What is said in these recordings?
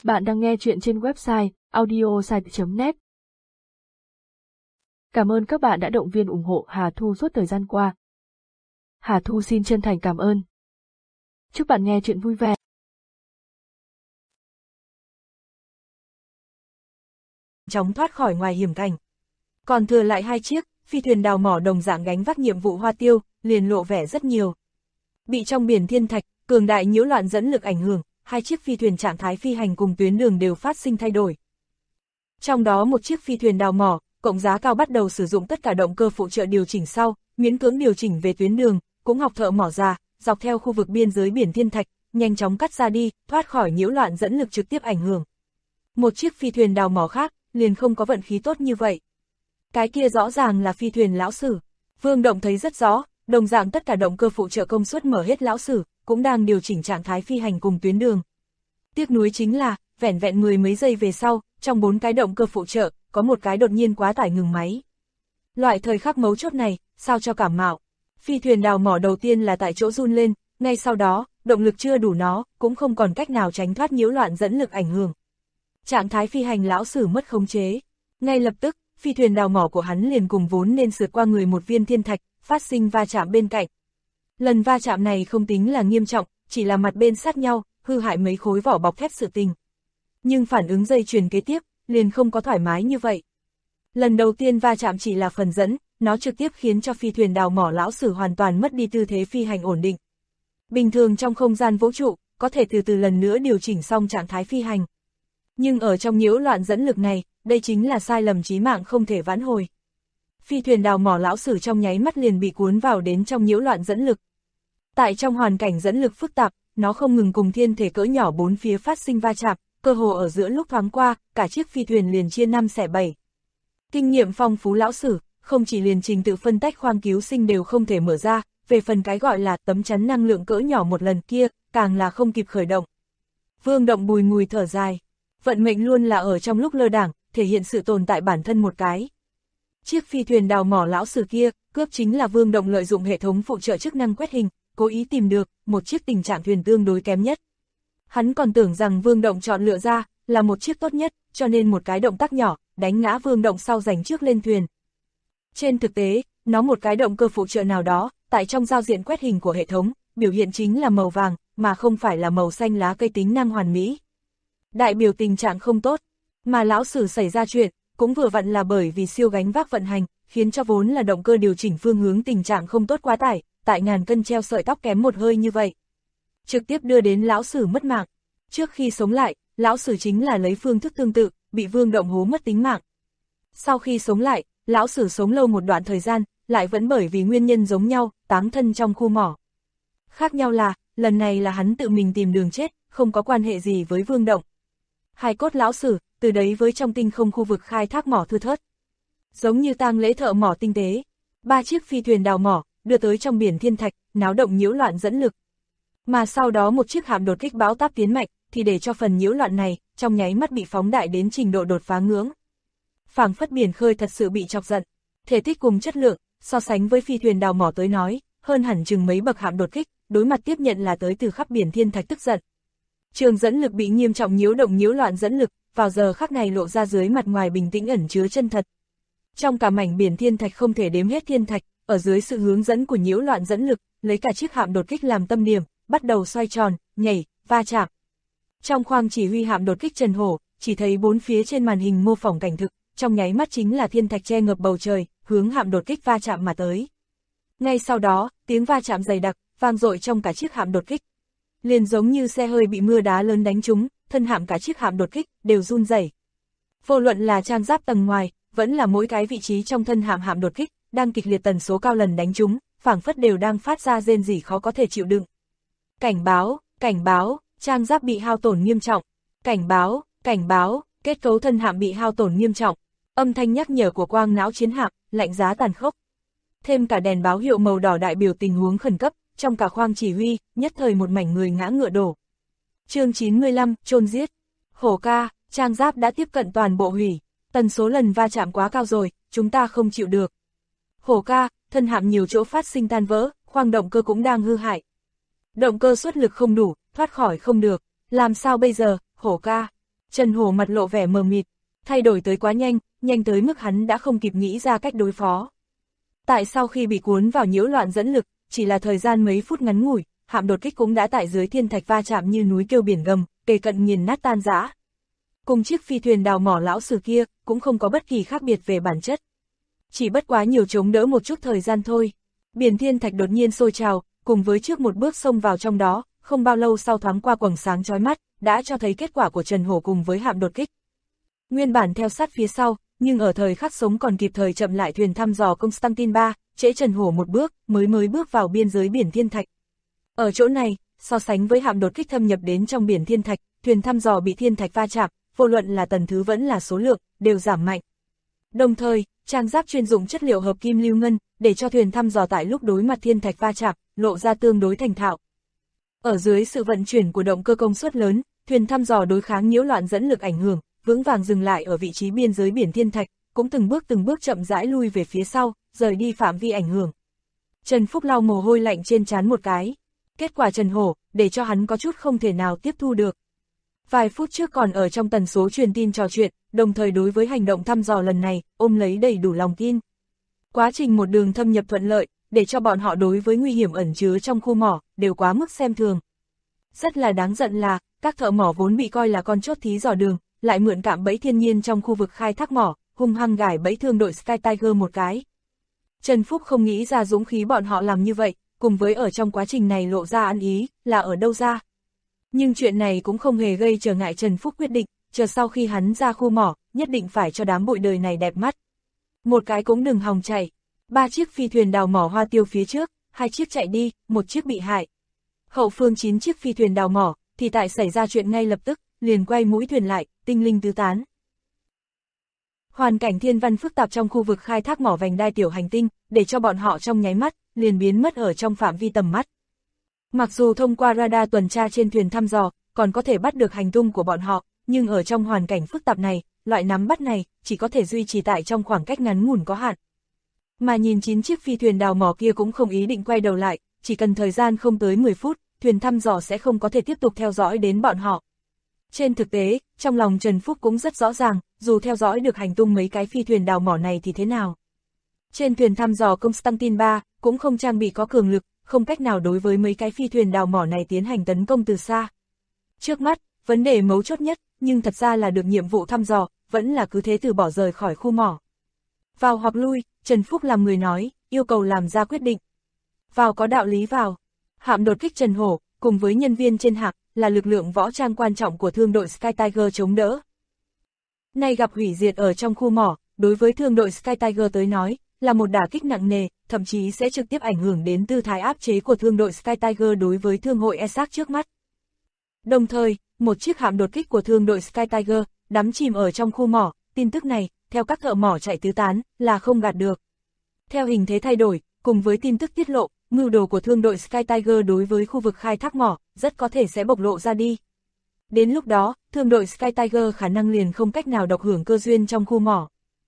Bạn đang nghe chuyện trên website audiosite.net. Cảm ơn các bạn đã động viên ủng hộ Hà Thu suốt thời gian qua. Hà Thu xin chân thành cảm ơn. Chúc bạn nghe chuyện vui vẻ. Chóng thoát khỏi ngoài hiểm cảnh. Còn thừa lại 2 chiếc, phi thuyền đào mỏ đồng dạng gánh vác nhiệm vụ hoa tiêu, liền lộ vẻ rất nhiều. Bị trong biển thiên thạch, cường đại nhiễu loạn dẫn lực ảnh hưởng, 2 chiếc phi thuyền trạng thái phi hành cùng tuyến đường đều phát sinh thay đổi. Trong đó một chiếc phi thuyền đào mỏ, cộng giá cao bắt đầu sử dụng tất cả động cơ phụ trợ điều chỉnh sau, miễn cưỡng điều chỉnh về tuyến đường, cũng học thợ mỏ già, dọc theo khu vực biên giới biển thiên thạch, nhanh chóng cắt ra đi, thoát khỏi nhiễu loạn dẫn lực trực tiếp ảnh hưởng. Một chiếc phi thuyền đào mỏ khác, liền không có vận khí tốt như vậy. Cái kia rõ ràng là phi thuyền lão sử. Vương Động thấy rất rõ, đồng dạng tất cả động cơ phụ trợ công suất mở hết lão sử, cũng đang điều chỉnh trạng thái phi hành cùng tuyến đường. Tiếc nuối chính là, vẻn vẹn 10 mấy giây về sau, trong 4 cái động cơ phụ trợ, có một cái đột nhiên quá tải ngừng máy. Loại thời khắc mấu chốt này, sao cho cảm mạo. Phi thuyền đào mỏ đầu tiên là tại chỗ run lên, ngay sau đó, động lực chưa đủ nó, cũng không còn cách nào tránh thoát nhiễu loạn dẫn lực ảnh hưởng. Trạng thái phi hành lão sử mất khống chế. Ngay lập tức, phi thuyền đào mỏ của hắn liền cùng vốn nên sượt qua người một viên thiên thạch, phát sinh va chạm bên cạnh. Lần va chạm này không tính là nghiêm trọng, chỉ là mặt bên sát nhau, hư hại mấy khối vỏ bọc thép sự tình. Nhưng phản ứng dây chuyền kế tiếp, liền không có thoải mái như vậy. Lần đầu tiên va chạm chỉ là phần dẫn, nó trực tiếp khiến cho phi thuyền đào mỏ lão sử hoàn toàn mất đi tư thế phi hành ổn định. Bình thường trong không gian vũ trụ, có thể từ từ lần nữa điều chỉnh xong trạng thái phi hành. Nhưng ở trong nhiễu loạn dẫn lực này, đây chính là sai lầm chí mạng không thể vãn hồi. Phi thuyền đào mỏ lão sử trong nháy mắt liền bị cuốn vào đến trong nhiễu loạn dẫn lực. Tại trong hoàn cảnh dẫn lực phức tạp, nó không ngừng cùng thiên thể cỡ nhỏ bốn phía phát sinh va chạm, cơ hồ ở giữa lúc thoáng qua, cả chiếc phi thuyền liền chia 5 xẻ 7. Kinh nghiệm phong phú lão sử, không chỉ liền trình tự phân tách khoang cứu sinh đều không thể mở ra, về phần cái gọi là tấm chắn năng lượng cỡ nhỏ một lần kia, càng là không kịp khởi động. Vương Động bùi ngùi thở dài. Vận mệnh luôn là ở trong lúc lơ đãng, thể hiện sự tồn tại bản thân một cái. Chiếc phi thuyền đào mỏ lão sử kia, cướp chính là Vương Động lợi dụng hệ thống phụ trợ chức năng quét hình, cố ý tìm được một chiếc tình trạng thuyền tương đối kém nhất. Hắn còn tưởng rằng Vương Động chọn lựa ra là một chiếc tốt nhất, cho nên một cái động tác nhỏ, đánh ngã Vương Động sau giành trước lên thuyền. Trên thực tế, nó một cái động cơ phụ trợ nào đó, tại trong giao diện quét hình của hệ thống, biểu hiện chính là màu vàng, mà không phải là màu xanh lá cây tính năng hoàn mỹ. Đại biểu tình trạng không tốt, mà lão sử xảy ra chuyện, cũng vừa vặn là bởi vì siêu gánh vác vận hành, khiến cho vốn là động cơ điều chỉnh phương hướng tình trạng không tốt quá tải, tại ngàn cân treo sợi tóc kém một hơi như vậy. Trực tiếp đưa đến lão sử mất mạng. Trước khi sống lại, lão sử chính là lấy phương thức tương tự, bị Vương Động hố mất tính mạng. Sau khi sống lại, lão sử sống lâu một đoạn thời gian, lại vẫn bởi vì nguyên nhân giống nhau, táng thân trong khu mỏ. Khác nhau là, lần này là hắn tự mình tìm đường chết, không có quan hệ gì với Vương Động. Hài cốt lão sử, từ đấy với trong tinh không khu vực khai thác mỏ thưa thớt. Giống như tang lễ thợ mỏ tinh tế. 3 chiếc phi thuyền đào mỏ, đưa tới trong biển thiên thạch, náo động nhiễu loạn dẫn lực. Mà sau đó một chiếc hạm đột kích bão táp tiến mạnh, thì để cho phần nhiễu loạn này, trong nháy mắt bị phóng đại đến trình độ đột phá ngưỡng. Phảng phất biển khơi thật sự bị chọc giận. Thể tích cùng chất lượng, so sánh với phi thuyền đào mỏ tới nói, hơn hẳn chừng mấy bậc hạm đột kích, đối mặt tiếp nhận là tới từ khắp biển thiên thạch tức giận. Trường dẫn lực bị nghiêm trọng nhiễu động nhiễu loạn dẫn lực, vào giờ khắc này lộ ra dưới mặt ngoài bình tĩnh ẩn chứa chân thật. Trong cả mảnh biển thiên thạch không thể đếm hết thiên thạch, ở dưới sự hướng dẫn của nhiễu loạn dẫn lực, lấy cả chiếc hạm đột kích làm tâm điểm, bắt đầu xoay tròn, nhảy, va chạm. Trong khoang chỉ huy hạm đột kích Trần Hổ, chỉ thấy bốn phía trên màn hình mô phỏng cảnh thực, trong nháy mắt chính là thiên thạch che ngập bầu trời, hướng hạm đột kích va chạm mà tới. Ngay sau đó, tiếng va chạm dày đặc, vang dội trong cả chiếc hạm đột kích. Liền giống như xe hơi bị mưa đá lớn đánh trúng, thân hạm cả chiếc hạm đột kích đều run rẩy. Vô luận là trang giáp tầng ngoài, vẫn là mỗi cái vị trí trong thân hạm hạm đột kích, đang kịch liệt tần số cao lần đánh trúng, phảng phất đều đang phát ra rên rỉ khó có thể chịu đựng. Cảnh báo, trang giáp bị hao tổn nghiêm trọng. Cảnh báo, kết cấu thân hạm bị hao tổn nghiêm trọng. Âm thanh nhắc nhở của quang não chiến hạm, lạnh giá tàn khốc. Thêm cả đèn báo hiệu màu đỏ đại biểu tình huống khẩn cấp, trong cả khoang chỉ huy, nhất thời một mảnh người ngã ngựa đổ. Chương 95, chôn giết. Hổ ca, trang giáp đã tiếp cận toàn bộ hủy, tần số lần va chạm quá cao rồi, chúng ta không chịu được. Hổ ca, thân hạm nhiều chỗ phát sinh tan vỡ, khoang động cơ cũng đang hư hại. Động cơ xuất lực không đủ, thoát khỏi không được, làm sao bây giờ, Hổ ca? Trần Hổ mặt lộ vẻ mờ mịt, thay đổi tới quá nhanh, nhanh tới mức hắn đã không kịp nghĩ ra cách đối phó. Tại sau khi bị cuốn vào nhiễu loạn dẫn lực, chỉ là thời gian mấy phút ngắn ngủi, hạm đột kích cũng đã tại dưới thiên thạch va chạm như núi kêu biển gầm, kề cận nghiền nát tan rã. Cùng chiếc phi thuyền đào mỏ lão sử kia, cũng không có bất kỳ khác biệt về bản chất. Chỉ bất quá nhiều chống đỡ một chút thời gian thôi. Biển thiên thạch đột nhiên sôi trào, cùng với trước một bước xông vào trong đó, không bao lâu sau thoáng qua quầng sáng chói mắt, đã cho thấy kết quả của Trần Hổ cùng với hạm đột kích. Nguyên bản theo sát phía sau, nhưng ở thời khắc sống còn kịp thời chậm lại thuyền thăm dò Constantine 3, trễ Trần Hổ một bước, mới bước vào biên giới biển thiên thạch. Ở chỗ này, so sánh với hạm đột kích thâm nhập đến trong biển thiên thạch, thuyền thăm dò bị thiên thạch va chạm, vô luận là tần thứ vẫn là số lượng, đều giảm mạnh. Đồng thời, trang giáp chuyên dụng chất liệu hợp kim lưu ngân, để cho thuyền thăm dò tại lúc đối mặt thiên thạch va chạm, lộ ra tương đối thành thạo. Ở dưới sự vận chuyển của động cơ công suất lớn, thuyền thăm dò đối kháng nhiễu loạn dẫn lực ảnh hưởng, vững vàng dừng lại ở vị trí biên giới biển thiên thạch, cũng từng bước chậm rãi lui về phía sau, rời đi phạm vi ảnh hưởng. Trần Phúc lau mồ hôi lạnh trên trán một cái. Kết quả Trần Hổ, để cho hắn có chút không thể nào tiếp thu được. Vài phút trước còn ở trong tần số truyền tin trò chuyện, đồng thời đối với hành động thăm dò lần này, ôm lấy đầy đủ lòng tin. Quá trình một đường thâm nhập thuận lợi, để cho bọn họ đối với nguy hiểm ẩn chứa trong khu mỏ, đều quá mức xem thường. Rất là đáng giận là, các thợ mỏ vốn bị coi là con chốt thí dò đường, lại mượn cạm bẫy thiên nhiên trong khu vực khai thác mỏ, hung hăng gài bẫy thương đội Sky Tiger một cái. Trần Phúc không nghĩ ra dũng khí bọn họ làm như vậy, cùng với ở trong quá trình này lộ ra ăn ý, là ở đâu ra. Nhưng chuyện này cũng không hề gây trở ngại Trần Phúc quyết định, chờ sau khi hắn ra khu mỏ, nhất định phải cho đám bụi đời này đẹp mắt. Một cái cũng đừng hòng chạy. 3 chiếc phi thuyền đào mỏ hoa tiêu phía trước, 2 chiếc chạy đi, 1 chiếc bị hại. Hậu phương 9 chiếc phi thuyền đào mỏ, thì tại xảy ra chuyện ngay lập tức, liền quay mũi thuyền lại, tinh linh tứ tán. Hoàn cảnh thiên văn phức tạp trong khu vực khai thác mỏ vành đai tiểu hành tinh, để cho bọn họ trong nháy mắt, liền biến mất ở trong phạm vi tầm mắt. Mặc dù thông qua radar tuần tra trên thuyền thăm dò, còn có thể bắt được hành tung của bọn họ, nhưng ở trong hoàn cảnh phức tạp này, loại nắm bắt này, chỉ có thể duy trì tại trong khoảng cách ngắn ngủn có hạn. Mà nhìn 9 chiếc phi thuyền đào mỏ kia cũng không ý định quay đầu lại, chỉ cần thời gian không tới 10 phút, thuyền thăm dò sẽ không có thể tiếp tục theo dõi đến bọn họ. Trên thực tế, trong lòng Trần Phúc cũng rất rõ ràng, dù theo dõi được hành tung mấy cái phi thuyền đào mỏ này thì thế nào. Trên thuyền thăm dò Constantine 3, cũng không trang bị có cường lực, không cách nào đối với mấy cái phi thuyền đào mỏ này tiến hành tấn công từ xa. Trước mắt, vấn đề mấu chốt nhất, nhưng thật ra là được nhiệm vụ thăm dò, vẫn là cứ thế từ bỏ rời khỏi khu mỏ. Vào hoặc lui, Trần Phúc làm người nói, yêu cầu làm ra quyết định. Vào có đạo lý vào. Hạm đột kích Trần Hổ, cùng với nhân viên trên hạm, là lực lượng võ trang quan trọng của thương đội Sky Tiger chống đỡ. Nay gặp hủy diệt ở trong khu mỏ, đối với thương đội Sky Tiger tới nói, là một đả kích nặng nề, thậm chí sẽ trực tiếp ảnh hưởng đến tư thái áp chế của thương đội Sky Tiger đối với thương hội ESAC trước mắt. Đồng thời, một chiếc hạm đột kích của thương đội Sky Tiger, đắm chìm ở trong khu mỏ, tin tức này, theo các thợ mỏ chạy tứ tán, là không gạt được. Theo hình thế thay đổi, cùng với tin tức tiết lộ, mưu đồ của thương đội Sky Tiger đối với khu vực khai thác mỏ, rất có thể sẽ bộc lộ ra đi. Đến lúc đó, thương đội Sky Tiger khả năng liền không cách nào độc hưởng cơ duyên trong khu mỏ.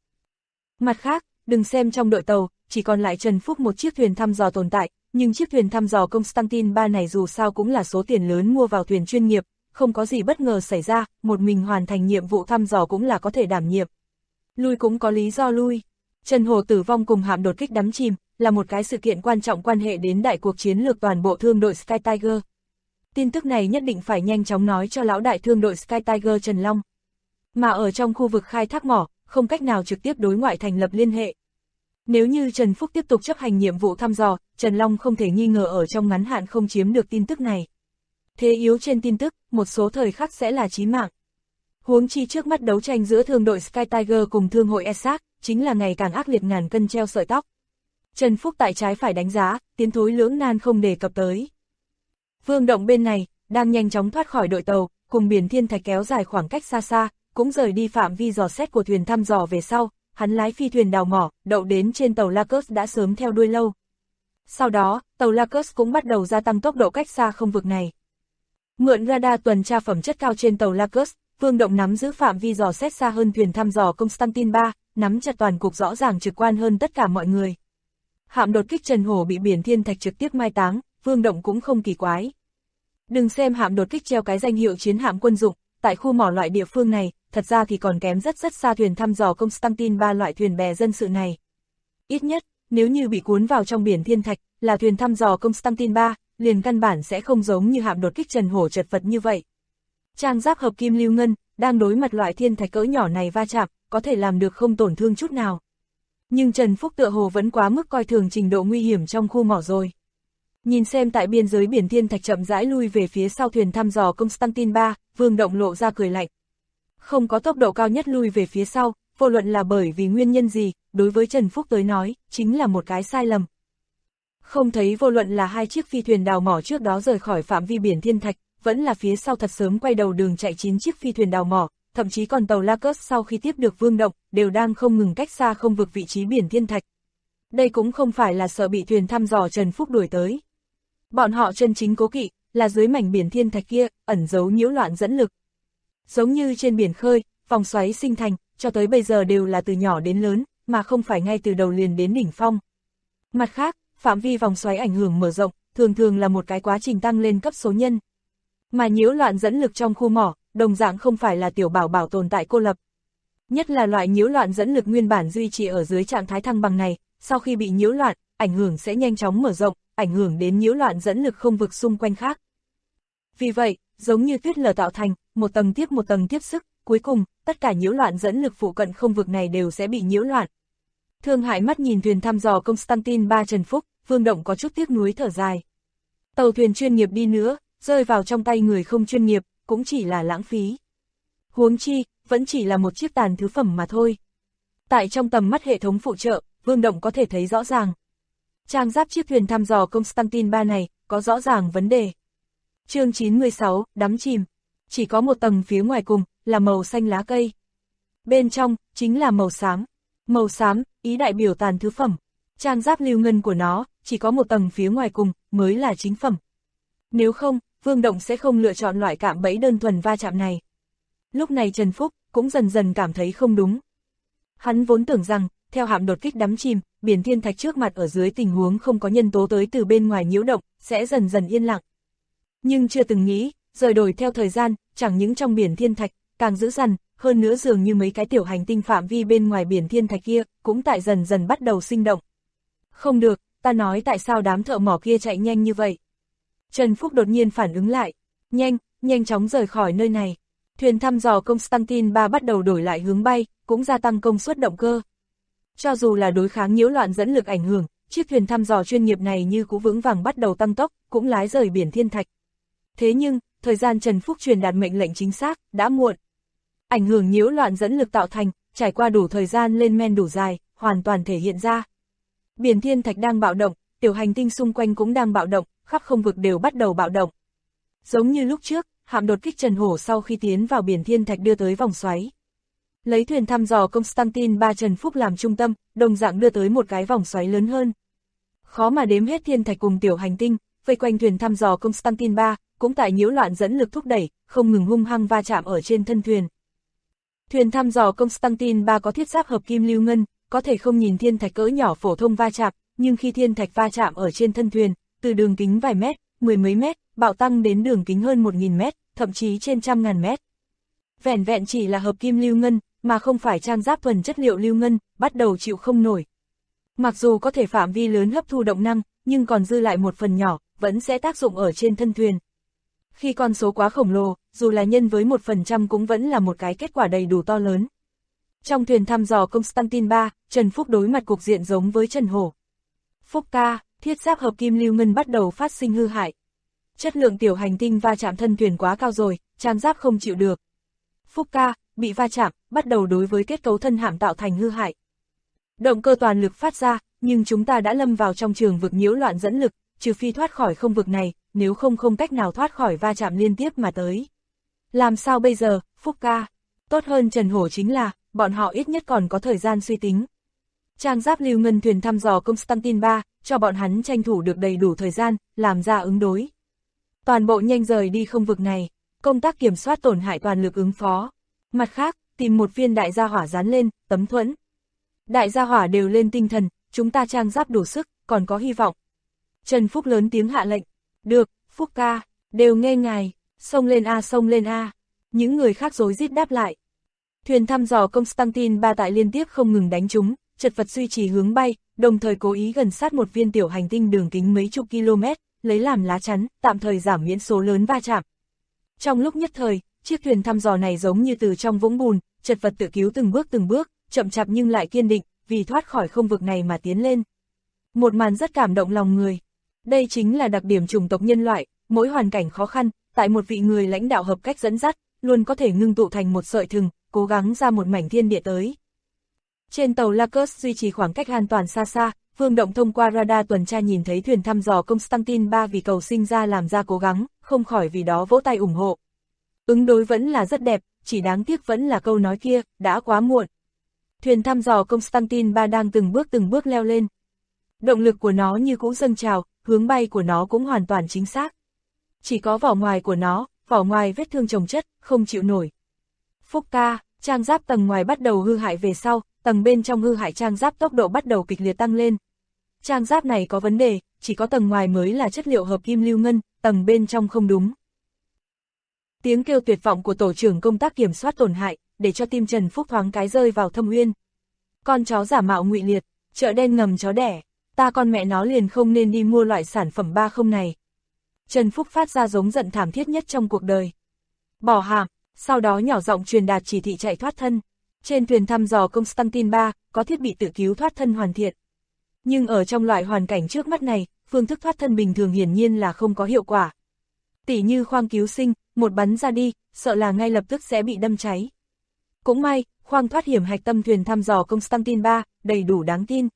Mặt khác, đừng xem trong đội tàu, chỉ còn lại Trần Phúc một chiếc thuyền thăm dò tồn tại, nhưng chiếc thuyền thăm dò Constantine 3 này dù sao cũng là số tiền lớn mua vào thuyền chuyên nghiệp, không có gì bất ngờ xảy ra, một mình hoàn thành nhiệm vụ thăm dò cũng là có thể đảm nhiệm. Lui cũng có lý do lui. Trần Hổ tử vong cùng hạm đột kích đắm chìm, là một cái sự kiện quan trọng quan hệ đến đại cuộc chiến lược toàn bộ thương đội Sky Tiger. Tin tức này nhất định phải nhanh chóng nói cho lão đại thương đội Sky Tiger Trần Long. Mà ở trong khu vực khai thác mỏ, không cách nào trực tiếp đối ngoại thành lập liên hệ. Nếu như Trần Phúc tiếp tục chấp hành nhiệm vụ thăm dò, Trần Long không thể nghi ngờ ở trong ngắn hạn không chiếm được tin tức này. Thế yếu trên tin tức, một số thời khắc sẽ là chí mạng. Huống chi trước mắt đấu tranh giữa thương đội Sky Tiger cùng thương hội ESAC, chính là ngày càng ác liệt ngàn cân treo sợi tóc. Trần Phúc tại trái phải đánh giá, tiến thối lưỡng nan không đề cập tới. Vương Động bên này, đang nhanh chóng thoát khỏi đội tàu, cùng biển thiên thạch kéo dài khoảng cách xa xa, cũng rời đi phạm vi dò xét của thuyền thăm dò về sau, hắn lái phi thuyền đào mỏ, đậu đến trên tàu Lacus đã sớm theo đuôi lâu. Sau đó, tàu Lacus cũng bắt đầu gia tăng tốc độ cách xa không vực này. Mượn radar tuần tra phẩm chất cao trên tàu Lacus, Vương Động nắm giữ phạm vi dò xét xa hơn thuyền thăm dò Constantine 3, nắm chặt toàn cục rõ ràng trực quan hơn tất cả mọi người. Hạm đột kích Trần Hổ bị biển thiên thạch trực tiếp mai táng, Vương Động cũng không kỳ quái. Đừng xem hạm đột kích treo cái danh hiệu chiến hạm quân dụng, tại khu mỏ loại địa phương này, thật ra thì còn kém rất xa thuyền thăm dò Constantine 3 loại thuyền bè dân sự này. Ít nhất, nếu như bị cuốn vào trong biển thiên thạch, là thuyền thăm dò Constantine 3, liền căn bản sẽ không giống như hạm đột kích Trần Hổ chật vật như vậy. Trang giáp hợp kim lưu ngân, đang đối mặt loại thiên thạch cỡ nhỏ này va chạm, có thể làm được không tổn thương chút nào. Nhưng Trần Phúc tựa hồ vẫn quá mức coi thường trình độ nguy hiểm trong khu mỏ rồi. Nhìn xem tại biên giới biển thiên thạch chậm rãi lui về phía sau thuyền thăm dò Constantine 3, Vương Động lộ ra cười lạnh. Không có tốc độ cao nhất lui về phía sau, vô luận là bởi vì nguyên nhân gì, đối với Trần Phúc tới nói, chính là một cái sai lầm. Không thấy vô luận là hai chiếc phi thuyền đào mỏ trước đó rời khỏi phạm vi biển thiên thạch, vẫn là phía sau thật sớm quay đầu đường chạy 9 chiếc phi thuyền đào mỏ, thậm chí còn tàu Lacus sau khi tiếp được Vương Động, đều đang không ngừng cách xa không vực vị trí biển thiên thạch. Đây cũng không phải là sợ bị thuyền thăm dò Trần Phúc đuổi tới. Bọn họ chân chính cố kỵ, là dưới mảnh biển thiên thạch kia, ẩn giấu nhiễu loạn dẫn lực. Giống như trên biển khơi, vòng xoáy sinh thành, cho tới bây giờ đều là từ nhỏ đến lớn, mà không phải ngay từ đầu liền đến đỉnh phong. Mặt khác, phạm vi vòng xoáy ảnh hưởng mở rộng, thường là một cái quá trình tăng lên cấp số nhân. Mà nhiễu loạn dẫn lực trong khu mỏ, đồng dạng không phải là tiểu bảo tồn tại cô lập. Nhất là loại nhiễu loạn dẫn lực nguyên bản duy trì ở dưới trạng thái thăng bằng này, sau khi bị nhiễu loạn, ảnh hưởng sẽ nhanh chóng mở rộng, ảnh hưởng đến nhiễu loạn dẫn lực không vực xung quanh khác. Vì vậy, giống như tuyết lở tạo thành, một tầng tiếp sức, cuối cùng, tất cả nhiễu loạn dẫn lực phụ cận không vực này đều sẽ bị nhiễu loạn. Thương hại mắt nhìn thuyền thăm dò Constantine 3 Trần Phúc, Vương Động có chút tiếc nuối thở dài. Tàu thuyền chuyên nghiệp đi nữa, rơi vào trong tay người không chuyên nghiệp, cũng chỉ là lãng phí. Huống chi, vẫn chỉ là một chiếc tàn thứ phẩm mà thôi. Tại trong tầm mắt hệ thống phụ trợ, Vương Động có thể thấy rõ ràng. Trang giáp chiếc thuyền thăm dò Constantine 3 này, có rõ ràng vấn đề. Chương 96, đắm chìm. Chỉ có một tầng phía ngoài cùng, là màu xanh lá cây. Bên trong, chính là màu xám. Màu xám, ý đại biểu tàn thứ phẩm. Trang giáp lưu ngân của nó, chỉ có một tầng phía ngoài cùng, mới là chính phẩm. Nếu không, Vương Động sẽ không lựa chọn loại cạm bẫy đơn thuần va chạm này. Lúc này Trần Phúc, cũng dần dần cảm thấy không đúng. Hắn vốn tưởng rằng, theo hạm đột kích đắm chìm, biển thiên thạch trước mặt ở dưới tình huống không có nhân tố tới từ bên ngoài nhiễu động, sẽ dần dần yên lặng. Nhưng chưa từng nghĩ, rời đổi theo thời gian, chẳng những trong biển thiên thạch, càng dữ dằn, hơn nữa dường như mấy cái tiểu hành tinh phạm vi bên ngoài biển thiên thạch kia, cũng tại dần dần bắt đầu sinh động. Không được, ta nói tại sao đám thợ mỏ kia chạy nhanh như vậy? Trần Phúc đột nhiên phản ứng lại, nhanh chóng rời khỏi nơi này. Thuyền thăm dò Constantine 3 bắt đầu đổi lại hướng bay, cũng gia tăng công suất động cơ. Cho dù là đối kháng nhiễu loạn dẫn lực ảnh hưởng, chiếc thuyền thăm dò chuyên nghiệp này như cũ vững vàng bắt đầu tăng tốc, cũng lái rời biển thiên thạch. Thế nhưng, thời gian Trần Phúc truyền đạt mệnh lệnh chính xác, đã muộn. Ảnh hưởng nhiễu loạn dẫn lực tạo thành, trải qua đủ thời gian lên men đủ dài, hoàn toàn thể hiện ra. Biển thiên thạch đang bạo động, tiểu hành tinh xung quanh cũng đang bạo động, khắp không vực đều bắt đầu bạo động. Giống như lúc trước, hạm đột kích Trần Hổ sau khi tiến vào biển thiên thạch đưa tới vòng xoáy. Lấy thuyền thăm dò Constantine 3 Trần Phúc làm trung tâm, đồng dạng đưa tới một cái vòng xoáy lớn hơn. Khó mà đếm hết thiên thạch cùng tiểu hành tinh, vây quanh thuyền thăm dò Constantine 3, cũng tại nhiễu loạn dẫn lực thúc đẩy, không ngừng hung hăng va chạm ở trên thân thuyền. Thuyền thăm dò Constantine 3 có thiết giáp hợp kim lưu ngân, có thể không nhìn thiên thạch cỡ nhỏ phổ thông va chạm, nhưng khi thiên thạch va chạm ở trên thân thuyền, từ đường kính vài mét, mười mấy mét, bạo tăng đến đường kính hơn 1000 mét, thậm chí trên trăm ngàn mét. Vẻn vẹn chỉ là hợp kim lưu ngân, mà không phải trang giáp thuần chất liệu lưu ngân, bắt đầu chịu không nổi. Mặc dù có thể phạm vi lớn hấp thu động năng, nhưng còn dư lại một phần nhỏ, vẫn sẽ tác dụng ở trên thân thuyền. Khi con số quá khổng lồ, dù là nhân với 1% cũng vẫn là một cái kết quả đầy đủ to lớn. Trong thuyền thăm dò Constantine 3, Trần Phúc đối mặt cục diện giống với Trần Hổ. Phúc ca, thiết giáp hợp kim lưu ngân bắt đầu phát sinh hư hại. Chất lượng tiểu hành tinh va chạm thân thuyền quá cao rồi, trang giáp không chịu được. Phúc ca, bị va chạm, bắt đầu đối với kết cấu thân hạm tạo thành hư hại. Động cơ toàn lực phát ra, nhưng chúng ta đã lâm vào trong trường vực nhiễu loạn dẫn lực, trừ phi thoát khỏi không vực này, nếu không cách nào thoát khỏi va chạm liên tiếp mà tới. Làm sao bây giờ, Phúc ca? Tốt hơn Trần Hổ chính là, bọn họ ít nhất còn có thời gian suy tính. Trang giáp lưu ngân thuyền thăm dò Constantine 3, cho bọn hắn tranh thủ được đầy đủ thời gian, làm ra ứng đối. Toàn bộ nhanh rời đi không vực này, công tác kiểm soát tổn hại toàn lực ứng phó. Mặt khác, tìm một viên đại gia hỏa dán lên, tấm thuẫn. Đại gia hỏa đều lên tinh thần, chúng ta trang giáp đủ sức, còn có hy vọng. Trần Phúc lớn tiếng hạ lệnh. Được, Phúc ca, đều nghe ngài, xông lên a xông lên a. Những người khác rối rít đáp lại. Thuyền thăm dò Constantine 3 tại liên tiếp không ngừng đánh trúng, chật vật duy trì hướng bay, đồng thời cố ý gần sát một viên tiểu hành tinh đường kính mấy chục km, lấy làm lá chắn, tạm thời giảm miễn số lớn va chạm. Trong lúc nhất thời, chiếc thuyền thăm dò này giống như từ trong vũng bùn, chật vật tự cứu từng bước, chậm chạp nhưng lại kiên định, vì thoát khỏi không vực này mà tiến lên. Một màn rất cảm động lòng người. Đây chính là đặc điểm chủng tộc nhân loại, mỗi hoàn cảnh khó khăn, tại một vị người lãnh đạo hợp cách dẫn dắt, luôn có thể ngưng tụ thành một sợi thừng, cố gắng ra một mảnh thiên địa tới. Trên tàu Lacus duy trì khoảng cách an toàn xa xa, Vương Động thông qua radar tuần tra nhìn thấy thuyền thăm dò Constantine 3 vì cầu sinh ra làm ra cố gắng, không khỏi vì đó vỗ tay ủng hộ. Ứng đối vẫn là rất đẹp, chỉ đáng tiếc vẫn là câu nói kia, đã quá muộn. Thuyền thăm dò Constantine 3 đang từng bước leo lên. Động lực của nó như cũ dâng trào, hướng bay của nó cũng hoàn toàn chính xác. Chỉ có vỏ ngoài của nó, vỏ ngoài vết thương chồng chất, không chịu nổi. Phúc ca, trang giáp tầng ngoài bắt đầu hư hại về sau, tầng bên trong hư hại trang giáp tốc độ bắt đầu kịch liệt tăng lên. Trang giáp này có vấn đề, chỉ có tầng ngoài mới là chất liệu hợp kim lưu ngân, tầng bên trong không đúng. Tiếng kêu tuyệt vọng của tổ trưởng công tác kiểm soát tổn hại, để cho tim Trần Phúc thoáng cái rơi vào thâm uyên. Con chó giả mạo ngụy liệt, chợ đen ngầm chó đẻ, ta con mẹ nó liền không nên đi mua loại sản phẩm 30 này. Trần Phúc phát ra giống giận thảm thiết nhất trong cuộc đời. Bỏ hàm, sau đó nhỏ giọng truyền đạt chỉ thị chạy thoát thân. Trên thuyền thăm dò Constantine 3, có thiết bị tự cứu thoát thân hoàn thiện. Nhưng ở trong loại hoàn cảnh trước mắt này, phương thức thoát thân bình thường hiển nhiên là không có hiệu quả. Tỉ như khoang cứu sinh, một bắn ra đi, sợ là ngay lập tức sẽ bị đâm cháy. Cũng may, khoang thoát hiểm hạch tâm thuyền thăm dò Constantine 3, đầy đủ đáng tin.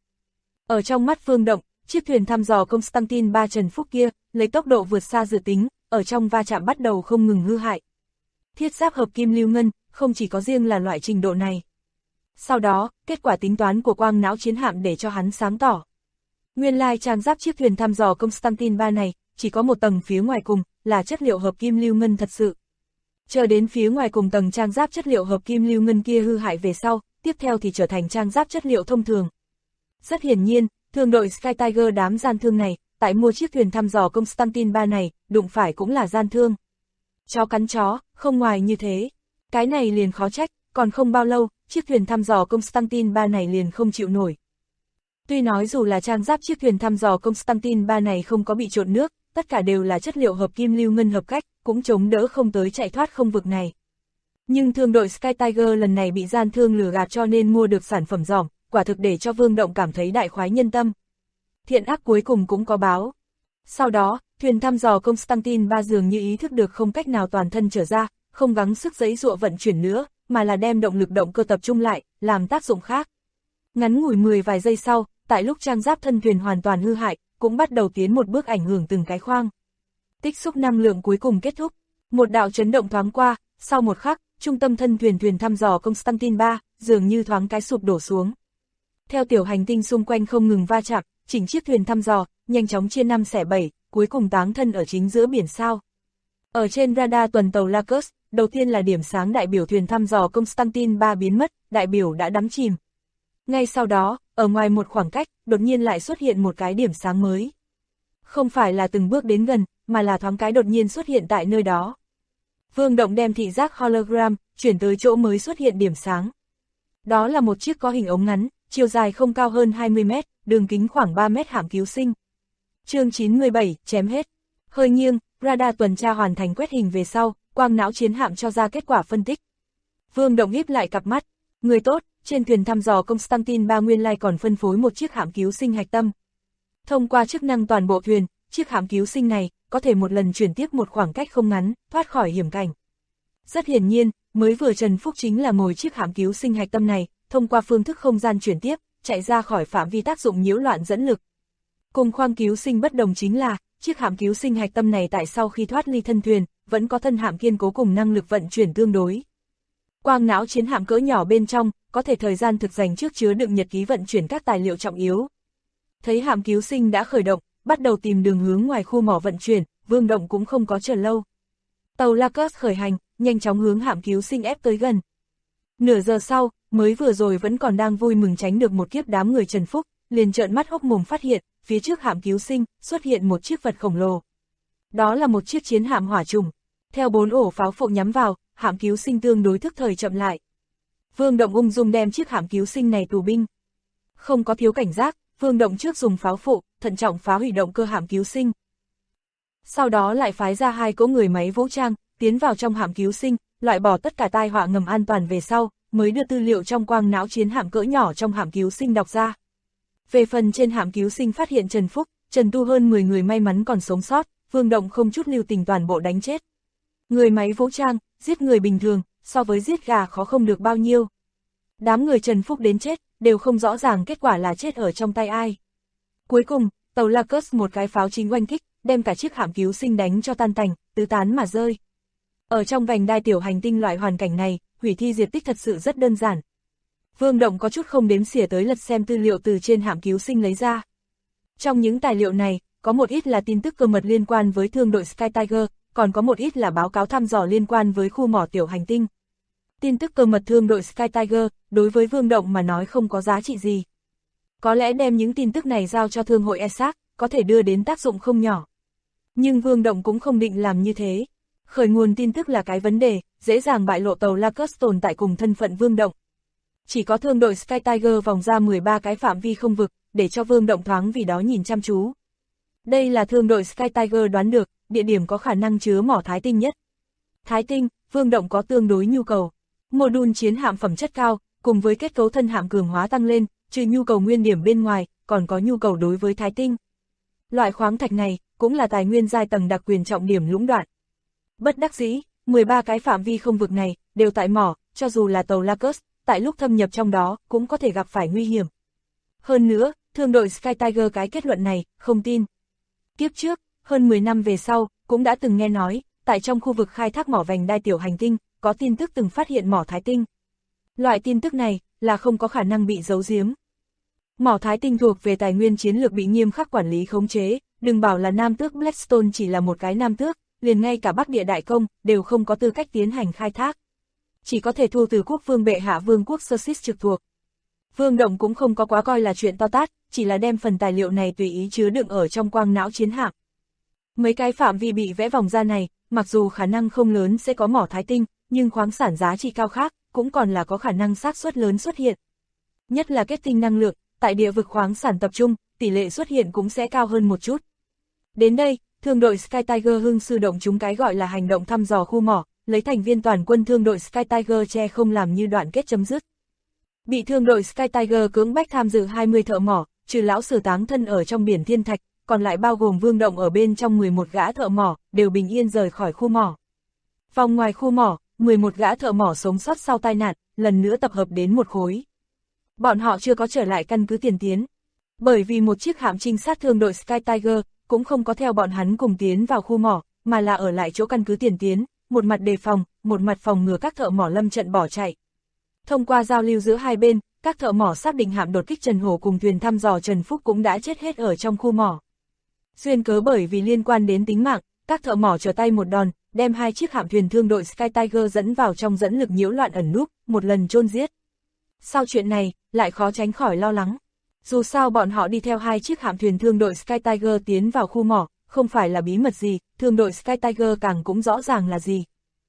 Ở trong mắt Vương Động, chiếc thuyền thăm dò Constantine 3 Trần Phúc kia, lấy tốc độ vượt xa dự tính, ở trong va chạm bắt đầu không ngừng hư hại. Thiết giáp hợp kim lưu ngân, không chỉ có riêng là loại trình độ này. Sau đó, kết quả tính toán của quang não chiến hạm để cho hắn sáng tỏ. Nguyên lai trang giáp chiếc thuyền thăm dò Constantine 3 này, chỉ có một tầng phía ngoài cùng, là chất liệu hợp kim lưu ngân thật sự. Chờ đến phía ngoài cùng tầng trang giáp chất liệu hợp kim lưu ngân kia hư hại về sau, tiếp theo thì trở thành trang giáp chất liệu thông thường. Rất hiển nhiên, thương đội Sky Tiger đám gian thương này, tại mua chiếc thuyền thăm dò Constantine 3 này, đụng phải cũng là gian thương. Chó cắn chó, không ngoài như thế. Cái này liền khó trách, còn không bao lâu, chiếc thuyền thăm dò Constantine 3 này liền không chịu nổi. Tuy nói dù là trang giáp chiếc thuyền thăm dò Constantine 3 này không có bị trộn nước, tất cả đều là chất liệu hợp kim lưu ngân hợp cách, cũng chống đỡ không tới chạy thoát không vực này. Nhưng thương đội Sky Tiger lần này bị gian thương lừa gạt cho nên mua được sản phẩm ròng, quả thực để cho Vương Động cảm thấy đại khoái nhân tâm. Thiện ác cuối cùng cũng có báo. Sau đó, thuyền thăm dò Constantine 3 dường như ý thức được không cách nào toàn thân trở ra, không gắng sức giãy giụa vận chuyển nữa, mà là đem động lực động cơ tập trung lại, làm tác dụng khác. Ngắn ngủi vài giây sau, tại lúc trang giáp thân thuyền hoàn toàn hư hại, cũng bắt đầu tiến một bước ảnh hưởng từng cái khoang. Tích xúc năng lượng cuối cùng kết thúc. Một đạo chấn động thoáng qua, sau một khắc, trung tâm thân thuyền thăm dò Constantine 3, dường như thoáng cái sụp đổ xuống. Theo tiểu hành tinh xung quanh không ngừng va chạm, chỉnh chiếc thuyền thăm dò, nhanh chóng chia 5 xẻ 7, cuối cùng táng thân ở chính giữa biển sao. Ở trên radar tuần tàu Lacus, đầu tiên là điểm sáng đại biểu thuyền thăm dò Constantine 3 biến mất, đại biểu đã đắm chìm. Ngay sau đó, ở ngoài một khoảng cách, đột nhiên lại xuất hiện một cái điểm sáng mới. Không phải là từng bước đến gần, mà là thoáng cái đột nhiên xuất hiện tại nơi đó. Vương Động đem thị giác hologram, chuyển tới chỗ mới xuất hiện điểm sáng. Đó là một chiếc có hình ống ngắn, chiều dài không cao hơn 20 mét, đường kính khoảng 3 mét hạm cứu sinh. Chương 97, chém hết. Hơi nghiêng, radar tuần tra hoàn thành quét hình về sau, quang não chiến hạm cho ra kết quả phân tích. Vương Động híp lại cặp mắt, người tốt, trên thuyền thăm dò Constantine 3 nguyên lai còn phân phối một chiếc hạm cứu sinh hạch tâm. Thông qua chức năng toàn bộ thuyền, chiếc hạm cứu sinh này có thể một lần chuyển tiếp một khoảng cách không ngắn, thoát khỏi hiểm cảnh. Rất hiển nhiên, mới vừa Trần Phúc chính là ngồi chiếc hạm cứu sinh hạch tâm này, thông qua phương thức không gian chuyển tiếp, chạy ra khỏi phạm vi tác dụng nhiễu loạn dẫn lực. Cùng khoang cứu sinh bất đồng chính là, chiếc hạm cứu sinh hạch tâm này tại sau khi thoát ly thân thuyền, vẫn có thân hạm kiên cố cùng năng lực vận chuyển tương đối. Quang não chiến hạm cỡ nhỏ bên trong, có thể thời gian thực dành trước chứa đựng nhật ký vận chuyển các tài liệu trọng yếu. Thấy hạm cứu sinh đã khởi động, bắt đầu tìm đường hướng ngoài khu mỏ vận chuyển, Vương Động cũng không có chờ lâu. Tàu Lacus khởi hành, nhanh chóng hướng hạm cứu sinh ép tới gần. Nửa giờ sau, mới vừa rồi vẫn còn đang vui mừng tránh được một kiếp đám người Trần Phúc, liền trợn mắt hốc mồm phát hiện, phía trước hạm cứu sinh, xuất hiện một chiếc vật khổng lồ. Đó là một chiếc chiến hạm hỏa trùng. Theo 4 ổ pháo phụ nhắm vào, hạm cứu sinh tương đối thức thời chậm lại. Vương Động ung dung đem chiếc hạm cứu sinh này tù binh. Không có thiếu cảnh giác, Vương Động trước dùng pháo phụ, thận trọng phá hủy động cơ hạm cứu sinh. Sau đó lại phái ra 2 cỗ người máy vũ trang, tiến vào trong hạm cứu sinh, loại bỏ tất cả tai họa ngầm an toàn về sau, mới đưa tư liệu trong quang não chiến hạm cỡ nhỏ trong hạm cứu sinh đọc ra. Về phần trên hạm cứu sinh phát hiện Trần Phúc, Trần Tu hơn 10 người may mắn còn sống sót, Vương Động không chút lưu tình toàn bộ đánh chết. Người máy vũ trang, giết người bình thường, so với giết gà khó không được bao nhiêu. Đám người Trần Phúc đến chết, đều không rõ ràng kết quả là chết ở trong tay ai. Cuối cùng, tàu Lacus một cái pháo chính oanh kích, đem cả chiếc hạm cứu sinh đánh cho tan tành, tứ tán mà rơi. Ở trong vành đai tiểu hành tinh loại hoàn cảnh này, hủy thi diệt tích thật sự rất đơn giản. Vương Động có chút không đếm xỉa tới lật xem tư liệu từ trên hạm cứu sinh lấy ra. Trong những tài liệu này, có một ít là tin tức cơ mật liên quan với thương đội Sky Tiger, còn có một ít là báo cáo thăm dò liên quan với khu mỏ tiểu hành tinh. Tin tức cơ mật thương đội Sky Tiger, đối với Vương Động mà nói không có giá trị gì. Có lẽ đem những tin tức này giao cho thương hội ESAC, có thể đưa đến tác dụng không nhỏ. Nhưng Vương Động cũng không định làm như thế. Khởi nguồn tin tức là cái vấn đề, dễ dàng bại lộ tàu Lacus tồn tại cùng thân phận Vương Động. Chỉ có thương đội Sky Tiger vòng ra 13 cái phạm vi không vực, để cho Vương Động thoáng vì đó nhìn chăm chú. Đây là thương đội Sky Tiger đoán được, địa điểm có khả năng chứa mỏ Thái Tinh nhất. Thái Tinh, Vương Động có tương đối nhu cầu. Mô-đun chiến hạm phẩm chất cao, cùng với kết cấu thân hạm cường hóa tăng lên, trừ nhu cầu nguyên điểm bên ngoài, còn có nhu cầu đối với Thái Tinh. Loại khoáng thạch này, cũng là tài nguyên giai tầng đặc quyền trọng điểm lũng đoạn. Bất đắc dĩ, 13 cái phạm vi không vực này, đều tại mỏ, cho dù là tàu Lacus, tại lúc thâm nhập trong đó, cũng có thể gặp phải nguy hiểm. Hơn nữa, thương đội Sky Tiger cái kết luận này, không tin. Kiếp trước, hơn 10 năm về sau, cũng đã từng nghe nói, tại trong khu vực khai thác mỏ vành đai tiểu hành tinh, có tin tức từng phát hiện mỏ Thái Tinh. Loại tin tức này, là không có khả năng bị giấu giếm. Mỏ Thái Tinh thuộc về tài nguyên chiến lược bị nghiêm khắc quản lý khống chế, đừng bảo là nam tước Blackstone chỉ là một cái nam tước, liền ngay cả Bắc Địa Đại Công, đều không có tư cách tiến hành khai thác. Chỉ có thể thu từ quốc vương bệ hạ vương quốc Sussex trực thuộc. Vương Động cũng không có quá coi là chuyện to tát, chỉ là đem phần tài liệu này tùy ý chứa đựng ở trong quang não chiến hạm. Mấy cái phạm vi bị vẽ vòng ra này, mặc dù khả năng không lớn sẽ có mỏ Thái Tinh, nhưng khoáng sản giá trị cao khác, cũng còn là có khả năng xác suất lớn xuất hiện. Nhất là kết tinh năng lượng, tại địa vực khoáng sản tập trung, tỷ lệ xuất hiện cũng sẽ cao hơn một chút. Đến đây, thương đội Sky Tiger hưng sư động chúng cái gọi là hành động thăm dò khu mỏ, lấy thành viên toàn quân thương đội Sky Tiger che không làm như đoạn kết chấm dứt. Bị thương đội Sky Tiger cưỡng bách tham dự 20 thợ mỏ, trừ lão Sử táng thân ở trong biển thiên thạch, còn lại bao gồm Vương Động ở bên trong 11 gã thợ mỏ, đều bình yên rời khỏi khu mỏ. Vòng ngoài khu mỏ, 11 gã thợ mỏ sống sót sau tai nạn, lần nữa tập hợp đến một khối. Bọn họ chưa có trở lại căn cứ tiền tiến. Bởi vì một chiếc hạm trinh sát thương đội Sky Tiger, cũng không có theo bọn hắn cùng tiến vào khu mỏ, mà là ở lại chỗ căn cứ tiền tiến, một mặt đề phòng, một mặt phòng ngừa các thợ mỏ lâm trận bỏ chạy. Thông qua giao lưu giữa hai bên, các thợ mỏ xác định hạm đột kích Trần Hổ cùng thuyền thăm dò Trần Phúc cũng đã chết hết ở trong khu mỏ. Duyên cớ bởi vì liên quan đến tính mạng, các thợ mỏ trở tay một đòn, đem 2 chiếc hạm thuyền thương đội Sky Tiger dẫn vào trong dẫn lực nhiễu loạn ẩn núp, một lần chôn giết. Sau chuyện này, lại khó tránh khỏi lo lắng. Dù sao bọn họ đi theo 2 chiếc hạm thuyền thương đội Sky Tiger tiến vào khu mỏ, không phải là bí mật gì, thương đội Sky Tiger càng cũng rõ ràng là gì.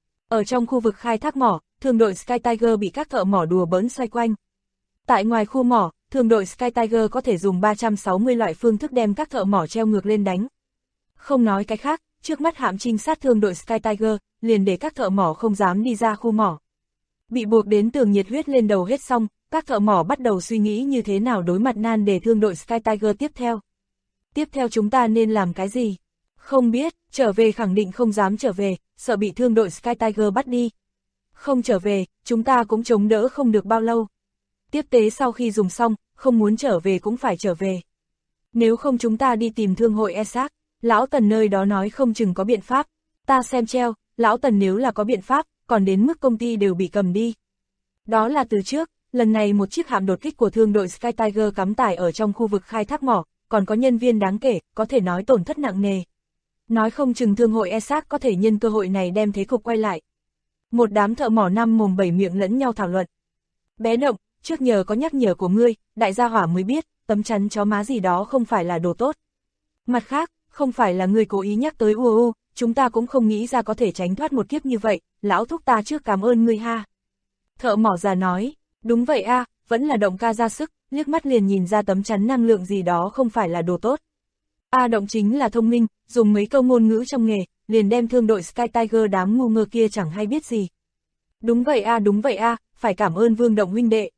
Ở trong khu vực khai thác mỏ, thương đội Sky Tiger bị các thợ mỏ đùa bỡn xoay quanh. Tại ngoài khu mỏ, thương đội Sky Tiger có thể dùng 360 loại phương thức đem các thợ mỏ treo ngược lên đánh. Không nói cái khác, trước mắt hạm trinh sát thương đội Sky Tiger, liền để các thợ mỏ không dám đi ra khu mỏ. Bị buộc đến tường nhiệt huyết lên đầu hết xong, các thợ mỏ bắt đầu suy nghĩ như thế nào đối mặt nan đề thương đội Sky Tiger tiếp theo. Tiếp theo chúng ta nên làm cái gì? Không biết, trở về khẳng định không dám trở về, sợ bị thương đội Sky Tiger bắt đi. Không trở về, chúng ta cũng chống đỡ không được bao lâu. Tiếp tế sau khi dùng xong, không muốn trở về cũng phải trở về. Nếu không chúng ta đi tìm thương hội ESAC, lão Tần nơi đó nói không chừng có biện pháp. Ta xem treo, lão Tần nếu là có biện pháp, còn đến mức công ty đều bị cầm đi. Đó là từ trước, lần này một chiếc hạm đột kích của thương đội Sky Tiger cắm tải ở trong khu vực khai thác mỏ, còn có nhân viên đáng kể, có thể nói tổn thất nặng nề. Nói không chừng thương hội ESAC có thể nhân cơ hội này đem thế cục quay lại. Một đám thợ mỏ năm mồm bảy miệng lẫn nhau thảo luận. Bé Động, trước nhờ có nhắc nhở của ngươi, đại gia hỏa mới biết, tấm chắn chó má gì đó không phải là đồ tốt. Mặt khác, không phải là ngươi cố ý nhắc tới UU, chúng ta cũng không nghĩ ra có thể tránh thoát một kiếp như vậy, lão thúc ta trước cảm ơn ngươi ha. Thợ mỏ già nói, đúng vậy a, vẫn là Động ca ra sức, liếc mắt liền nhìn ra tấm chắn năng lượng gì đó không phải là đồ tốt. Động chính là thông minh, dùng mấy câu ngôn ngữ trong nghề, liền đem thương đội Sky Tiger đám ngu ngơ kia chẳng hay biết gì. Đúng vậy a, phải cảm ơn Vương Động huynh đệ.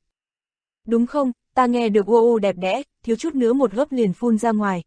Đúng không, ta nghe được ô đẹp đẽ, thiếu chút nữa một hớp liền phun ra ngoài.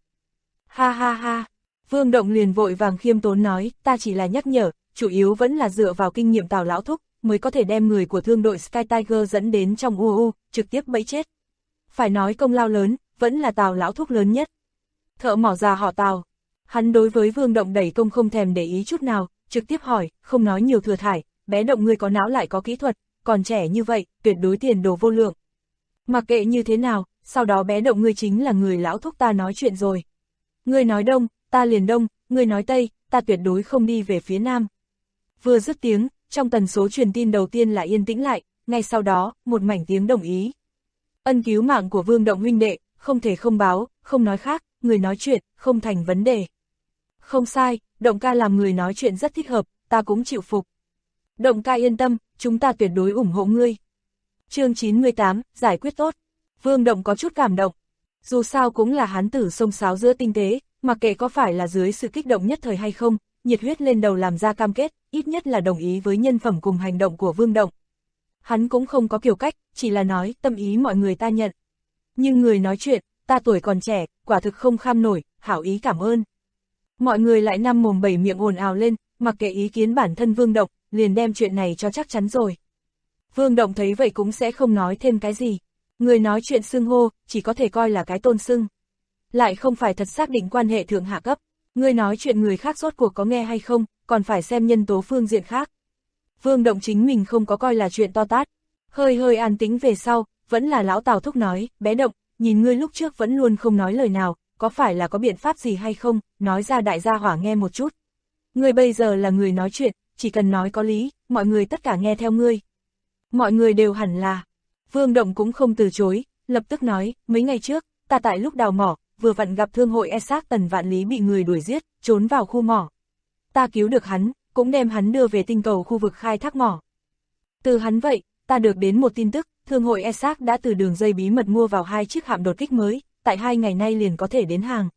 Ha ha ha, Vương Động liền vội vàng khiêm tốn nói, ta chỉ là nhắc nhở, chủ yếu vẫn là dựa vào kinh nghiệm Tào lão thúc, mới có thể đem người của thương đội Sky Tiger dẫn đến trong trực tiếp bẫy chết. Phải nói công lao lớn, vẫn là Tào lão thúc lớn nhất. Thợ mỏ già họ Tào, hắn đối với Vương Động đẩy công không thèm để ý chút nào, trực tiếp hỏi, không nói nhiều thừa thải, bé Động ngươi có não lại có kỹ thuật, còn trẻ như vậy, tuyệt đối tiền đồ vô lượng. Mặc kệ như thế nào, sau đó bé Động ngươi chính là người lão thúc ta nói chuyện rồi. Ngươi nói đông, ta liền đông, ngươi nói tây, ta tuyệt đối không đi về phía nam. Vừa dứt tiếng, trong tần số truyền tin đầu tiên là yên tĩnh lại, ngay sau đó, một mảnh tiếng đồng ý. Ân cứu mạng của Vương Động huynh đệ, không thể không báo, không nói khác, người nói chuyện, không thành vấn đề. Không sai, Động ca làm người nói chuyện rất thích hợp, ta cũng chịu phục. Động ca yên tâm, chúng ta tuyệt đối ủng hộ ngươi. Chương 98, giải quyết tốt. Vương Động có chút cảm động. Dù sao cũng là hán tử xông xáo giữa tinh tế, mặc kệ có phải là dưới sự kích động nhất thời hay không, nhiệt huyết lên đầu làm ra cam kết, ít nhất là đồng ý với nhân phẩm cùng hành động của Vương Động. Hắn cũng không có kiểu cách, chỉ là nói, tâm ý mọi người ta nhận. Nhưng người nói chuyện, ta tuổi còn trẻ, quả thực không kham nổi, hảo ý cảm ơn. Mọi người lại năm mồm bảy miệng ồn ào lên, mặc kệ ý kiến bản thân Vương Động, liền đem chuyện này cho chắc chắn rồi. Vương Động thấy vậy cũng sẽ không nói thêm cái gì. Người nói chuyện xưng hô, chỉ có thể coi là cái tôn xưng. Lại không phải thật xác định quan hệ thượng hạ cấp. Người nói chuyện người khác rốt cuộc có nghe hay không, còn phải xem nhân tố phương diện khác. Vương Động chính mình không có coi là chuyện to tát. Hơi an tĩnh về sau, vẫn là lão Tào thúc nói, bé Động, nhìn ngươi lúc trước vẫn luôn không nói lời nào, có phải là có biện pháp gì hay không, nói ra đại gia hỏa nghe một chút. Ngươi bây giờ là người nói chuyện, chỉ cần nói có lý, mọi người tất cả nghe theo ngươi. Mọi người đều hẳn là. Vương Động cũng không từ chối, lập tức nói, mấy ngày trước, ta tại lúc đào mỏ, vừa vặn gặp thương hội Essex Tần Vạn Lý bị người đuổi giết, trốn vào khu mỏ. Ta cứu được hắn, cũng đem hắn đưa về tinh cầu khu vực khai thác mỏ. Từ hắn vậy, ta được đến một tin tức, thương hội Essex đã từ đường dây bí mật mua vào 2 chiếc hạm đột kích mới, tại 2 ngày nay liền có thể đến hàng.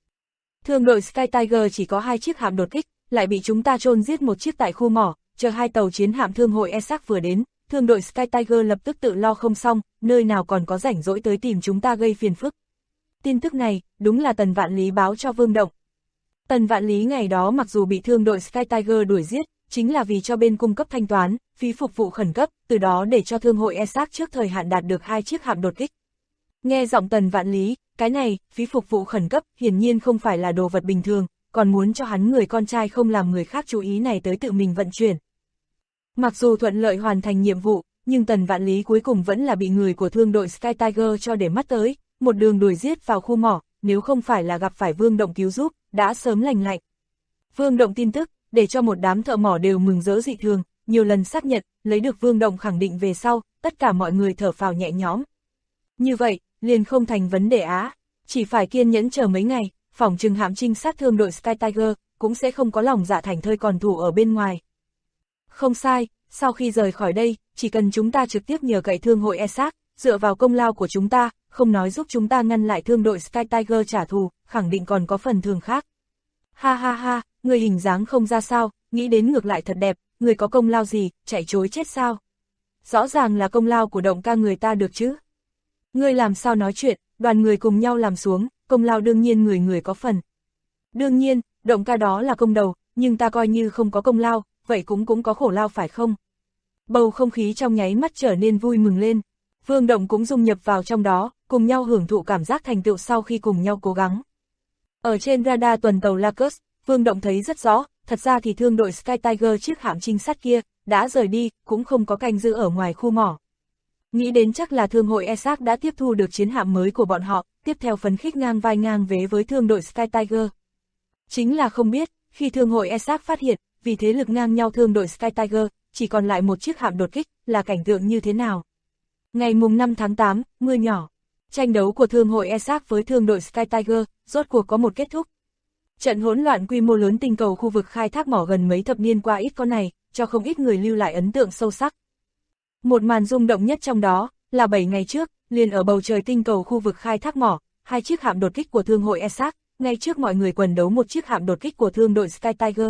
Thương đội Sky Tiger chỉ có 2 chiếc hạm đột kích, lại bị chúng ta chôn giết một chiếc tại khu mỏ, chờ 2 tàu chiến hạm thương hội Essex vừa đến. Thương đội Sky Tiger lập tức tự lo không xong, nơi nào còn có rảnh rỗi tới tìm chúng ta gây phiền phức. Tin tức này, đúng là Tần Vạn Lý báo cho Vương Động. Tần Vạn Lý ngày đó mặc dù bị thương đội Sky Tiger đuổi giết, chính là vì cho bên cung cấp thanh toán, phí phục vụ khẩn cấp, từ đó để cho thương hội Essex trước thời hạn đạt được 2 chiếc hạm đột kích. Nghe giọng Tần Vạn Lý, cái này, phí phục vụ khẩn cấp, hiển nhiên không phải là đồ vật bình thường, còn muốn cho hắn người con trai không làm người khác chú ý này tới tự mình vận chuyển. Mặc dù thuận lợi hoàn thành nhiệm vụ, nhưng Tần Vạn Lý cuối cùng vẫn là bị người của thương đội Sky Tiger cho để mắt tới, một đường đuổi giết vào khu mỏ, nếu không phải là gặp phải Vương Động cứu giúp, đã sớm lành lạnh. Vương Động tin tức, để cho một đám thợ mỏ đều mừng rỡ dị thường, nhiều lần xác nhận, lấy được Vương Động khẳng định về sau, tất cả mọi người thở phào nhẹ nhõm. Như vậy, liền không thành vấn đề á, chỉ phải kiên nhẫn chờ mấy ngày, phỏng chừng hạm trinh sát thương đội Sky Tiger, cũng sẽ không có lòng dạ thành thơi còn thủ ở bên ngoài. Không sai, sau khi rời khỏi đây, chỉ cần chúng ta trực tiếp nhờ cậy thương hội Essex, dựa vào công lao của chúng ta, không nói giúp chúng ta ngăn lại thương đội Sky Tiger trả thù, khẳng định còn có phần thưởng khác. Ha ha ha, người hình dáng không ra sao, nghĩ đến ngược lại thật đẹp, người có công lao gì, chạy chối chết sao? Rõ ràng là công lao của Động ca người ta được chứ. Người làm sao nói chuyện, đoàn người cùng nhau làm xuống, công lao đương nhiên người có phần. Đương nhiên, Động ca đó là công đầu, nhưng ta coi như không có công lao, vậy cũng có khổ lao phải không? Bầu không khí trong nháy mắt trở nên vui mừng lên. Vương Động cũng dung nhập vào trong đó, cùng nhau hưởng thụ cảm giác thành tựu sau khi cùng nhau cố gắng. Ở trên radar tuần tàu Lacus, Vương Động thấy rất rõ, thật ra thì thương đội Sky Tiger chiếc hạm trinh sát kia, đã rời đi, cũng không có canh giữ ở ngoài khu mỏ. Nghĩ đến chắc là thương hội Essex đã tiếp thu được chiến hạm mới của bọn họ, tiếp theo phấn khích ngang vai ngang vế với thương đội Sky Tiger. Chính là không biết, khi thương hội Essex phát hiện, vì thế lực ngang nhau thương đội Sky Tiger, chỉ còn lại một chiếc hạm đột kích, là cảnh tượng như thế nào. Ngày mùng 5 tháng 8, mưa nhỏ. Tranh đấu của thương hội Essex với thương đội Sky Tiger, rốt cuộc có một kết thúc. Trận hỗn loạn quy mô lớn tinh cầu khu vực khai thác mỏ gần mấy thập niên qua ít có này, cho không ít người lưu lại ấn tượng sâu sắc. Một màn rung động nhất trong đó, là 7 ngày trước, liền ở bầu trời tinh cầu khu vực khai thác mỏ, 2 chiếc hạm đột kích của thương hội ESAC, ngay trước mọi người quần đấu một chiếc hạm đột kích của thương đội Sky Tiger.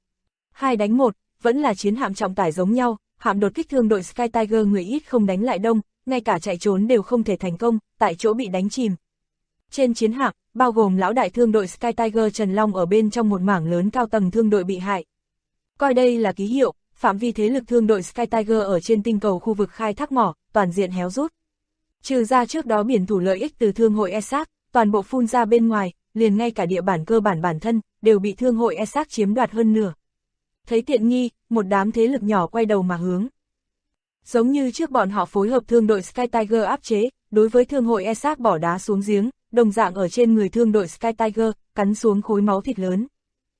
2 đánh 1, vẫn là chiến hạm trọng tải giống nhau, hạm đột kích thương đội Sky Tiger người ít không đánh lại đông, ngay cả chạy trốn đều không thể thành công, tại chỗ bị đánh chìm. Trên chiến hạm, bao gồm lão đại thương đội Sky Tiger Trần Long ở bên trong một mảng lớn cao tầng thương đội bị hại. Coi đây là ký hiệu, phạm vi thế lực thương đội Sky Tiger ở trên tinh cầu khu vực khai thác mỏ, toàn diện héo rút. Trừ ra trước đó biển thủ lợi ích từ thương hội ESAC, toàn bộ phun ra bên ngoài, liền ngay cả địa bản cơ bản bản thân, đều bị thương hội ESAC chiếm đoạt hơn nửa. Thấy tiện nghi, một đám thế lực nhỏ quay đầu mà hướng. Giống như trước bọn họ phối hợp thương đội Sky Tiger áp chế, đối với thương hội ESAC bỏ đá xuống giếng, đồng dạng ở trên người thương đội Sky Tiger, cắn xuống khối máu thịt lớn.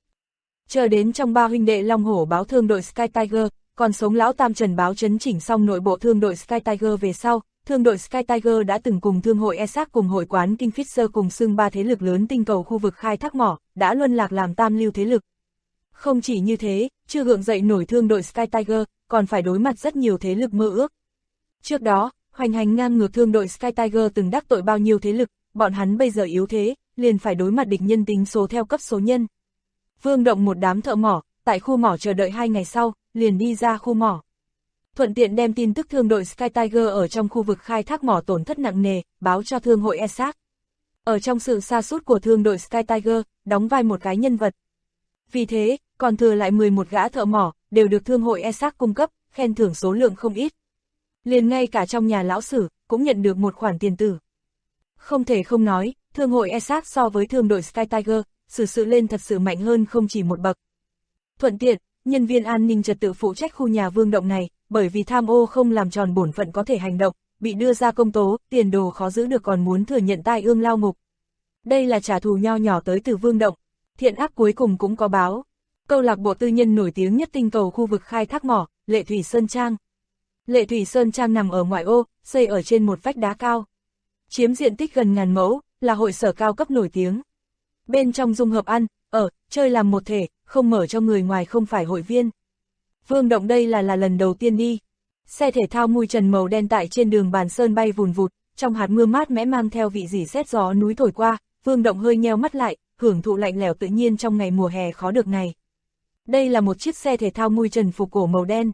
Chờ đến trong 3 huynh đệ Long Hổ báo thương đội Sky Tiger, còn sống lão Tam Trần báo chấn chỉnh xong nội bộ thương đội Sky Tiger về sau, thương đội Sky Tiger đã từng cùng thương hội ESAC cùng hội quán Kingfisher cùng xưng 3 thế lực lớn tinh cầu khu vực khai thác mỏ, đã luân lạc làm tam lưu thế lực. Không chỉ như thế, chưa gượng dậy nổi thương đội Sky Tiger, còn phải đối mặt rất nhiều thế lực mơ ước. Trước đó, hoành hành ngang ngược thương đội Sky Tiger từng đắc tội bao nhiêu thế lực, bọn hắn bây giờ yếu thế, liền phải đối mặt địch nhân tính số theo cấp số nhân. Vương Động một đám thợ mỏ, tại khu mỏ chờ đợi 2 ngày sau, liền đi ra khu mỏ. Thuận tiện đem tin tức thương đội Sky Tiger ở trong khu vực khai thác mỏ tổn thất nặng nề, báo cho thương hội ESAC. Ở trong sự sa sút của thương đội Sky Tiger, đóng vai một cái nhân vật. Vì thế, còn thừa lại 11 gã thợ mỏ, đều được thương hội ESAC cung cấp, khen thưởng số lượng không ít. Liền ngay cả trong nhà lão sử, cũng nhận được một khoản tiền tử. Không thể không nói, thương hội ESAC so với thương đội Sky Tiger, xử sự lên thật sự mạnh hơn không chỉ một bậc. Thuận tiện, nhân viên an ninh trật tự phụ trách khu nhà Vương Động này, bởi vì tham ô không làm tròn bổn phận có thể hành động, bị đưa ra công tố, tiền đồ khó giữ được còn muốn thừa nhận tai ương lao ngục. Đây là trả thù nho nhỏ tới từ Vương Động, thiện ác cuối cùng cũng có báo. Câu lạc bộ tư nhân nổi tiếng nhất tinh cầu khu vực khai thác mỏ, Lệ Thủy Sơn Trang. Lệ Thủy Sơn Trang nằm ở ngoại ô, xây ở trên một vách đá cao. Chiếm diện tích gần 1000 mẫu, là hội sở cao cấp nổi tiếng. Bên trong dung hợp ăn, ở, chơi làm một thể, không mở cho người ngoài không phải hội viên. Vương Động đây là lần đầu tiên đi. Xe thể thao mui trần màu đen tại trên đường bàn sơn bay vùn vụt, trong hạt mưa mát mẽ mang theo vị rỉ sét gió núi thổi qua, Vương Động hơi nheo mắt lại, hưởng thụ lạnh lẽo tự nhiên trong ngày mùa hè khó được này. Đây là một chiếc xe thể thao mui trần phục cổ màu đen.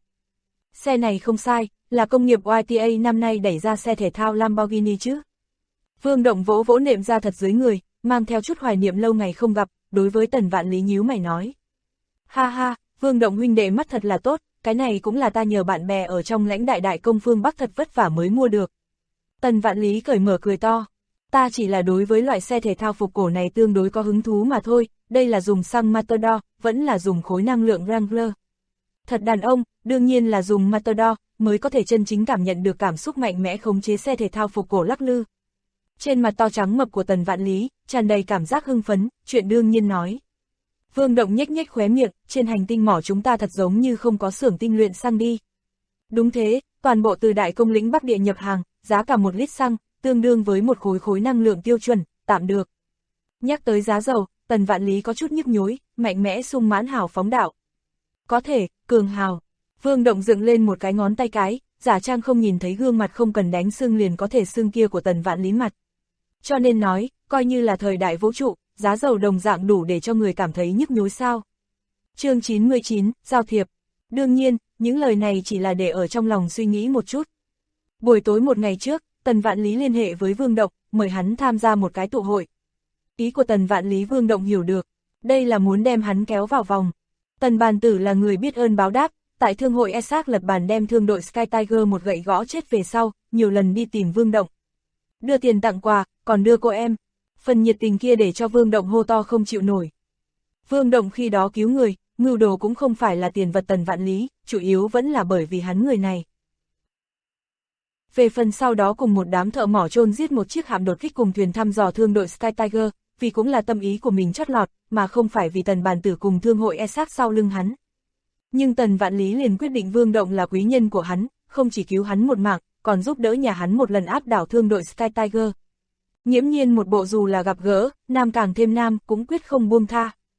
Xe này không sai, là công nghiệp YTA năm nay đẩy ra xe thể thao Lamborghini chứ. Vương Động vỗ vỗ nệm ra thật dưới người, mang theo chút hoài niệm lâu ngày không gặp, đối với Tần Vạn Lý nhíu mày nói. Ha ha, Vương Động huynh đệ mắt thật là tốt, cái này cũng là ta nhờ bạn bè ở trong lãnh đại công phương Bắc thật vất vả mới mua được. Tần Vạn Lý cởi mở cười to. Ta chỉ là đối với loại xe thể thao phục cổ này tương đối có hứng thú mà thôi, đây là dùng xăng Matador, vẫn là dùng khối năng lượng Wrangler. Thật đàn ông, đương nhiên là dùng Matador, mới có thể chân chính cảm nhận được cảm xúc mạnh mẽ khống chế xe thể thao phục cổ lắc lư. Trên mặt to trắng mập của Tần Vạn Lý, tràn đầy cảm giác hưng phấn, chuyện đương nhiên nói. Vương Động nhếch nhếch khóe miệng, trên hành tinh mỏ chúng ta thật giống như không có xưởng tinh luyện xăng đi. Đúng thế, toàn bộ từ Đại Công lĩnh Bắc Địa nhập hàng, giá cả 1 lít xăng, tương đương với một khối năng lượng tiêu chuẩn, tạm được. Nhắc tới giá dầu, Tần Vạn Lý có chút nhức nhối, mạnh mẽ sung mãn hào phóng đạo. Có thể, cường hào. Vương Động dựng lên một cái ngón tay cái, giả trang không nhìn thấy gương mặt không cần đánh xương liền có thể xương kia của Tần Vạn Lý mặt. Cho nên nói, coi như là thời đại vũ trụ, giá dầu đồng dạng đủ để cho người cảm thấy nhức nhối sao. Chương 99, giao thiệp. Đương nhiên, những lời này chỉ là để ở trong lòng suy nghĩ một chút. Buổi tối một ngày trước, Tần Vạn Lý liên hệ với Vương Động, mời hắn tham gia một cái tụ hội. Ý của Tần Vạn Lý Vương Động hiểu được, đây là muốn đem hắn kéo vào vòng. Tần Bàn Tử là người biết ơn báo đáp, tại thương hội ESAC lật bàn đem thương đội Sky Tiger một gậy gõ chết về sau, nhiều lần đi tìm Vương Động. Đưa tiền tặng quà, còn đưa cô em. Phần nhiệt tình kia để cho Vương Động hô to không chịu nổi. Vương Động khi đó cứu người, mưu đồ cũng không phải là tiền vật Tần Vạn Lý, chủ yếu vẫn là bởi vì hắn người này. Về phần sau đó cùng một đám thợ mỏ chôn giết một chiếc hạm đột kích cùng thuyền thăm dò thương đội Sky Tiger, vì cũng là tâm ý của mình chót lọt, mà không phải vì Tần Bàn Tử cùng thương hội ESAC sau lưng hắn. Nhưng Tần Vạn Lý liền quyết định Vương Động là quý nhân của hắn, không chỉ cứu hắn một mạng, còn giúp đỡ nhà hắn một lần áp đảo thương đội Sky Tiger. Nghiễm nhiên một bộ dù là gặp gỡ, nam càng thêm nam, cũng quyết không buông tha.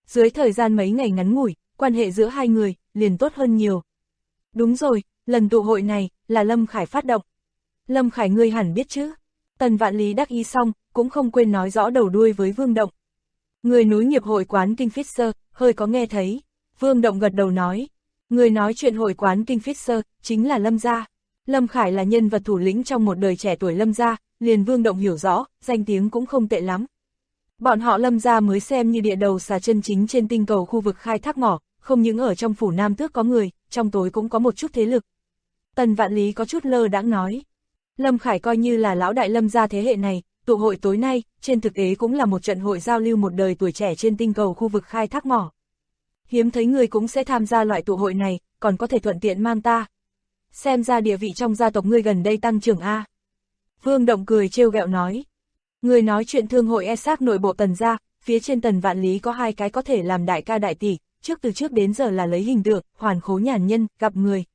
Dưới thời gian mấy ngày ngắn ngủi, quan hệ giữa hai người liền tốt hơn nhiều. Đúng rồi, lần tụ hội này là Lâm Khải phát động. Lâm Khải ngươi hẳn biết chứ? Tần Vạn Lý đắc ý xong, cũng không quên nói rõ đầu đuôi với Vương Động. Người nối nghiệp hội quán Kingfisher, hơi có nghe thấy. Vương Động gật đầu nói. Người nói chuyện hội quán Kingfisher, chính là Lâm gia. Lâm Khải là nhân vật thủ lĩnh trong một đời trẻ tuổi Lâm gia, liền Vương Động hiểu rõ, danh tiếng cũng không tệ lắm. Bọn họ Lâm gia mới xem như địa đầu xà chân chính trên tinh cầu khu vực khai thác mỏ, không những ở trong phủ Nam Tước có người, trong tối cũng có một chút thế lực. Tần Vạn Lý có chút lơ đãng nói. Lâm Khải coi như là lão đại Lâm gia thế hệ này, tụ hội tối nay, trên thực tế cũng là một trận hội giao lưu một đời tuổi trẻ trên tinh cầu khu vực khai thác mỏ. Hiếm thấy người cũng sẽ tham gia loại tụ hội này, còn có thể thuận tiện mang ta. Xem ra địa vị trong gia tộc ngươi gần đây tăng trưởng a. Vương Động cười trêu ghẹo nói. Người nói chuyện thương hội Essex nội bộ Tần gia, phía trên Tần Vạn Lý có hai cái có thể làm đại ca đại tỷ, từ trước đến giờ là lấy hình tượng, hoàn khố nhàn nhân, gặp người.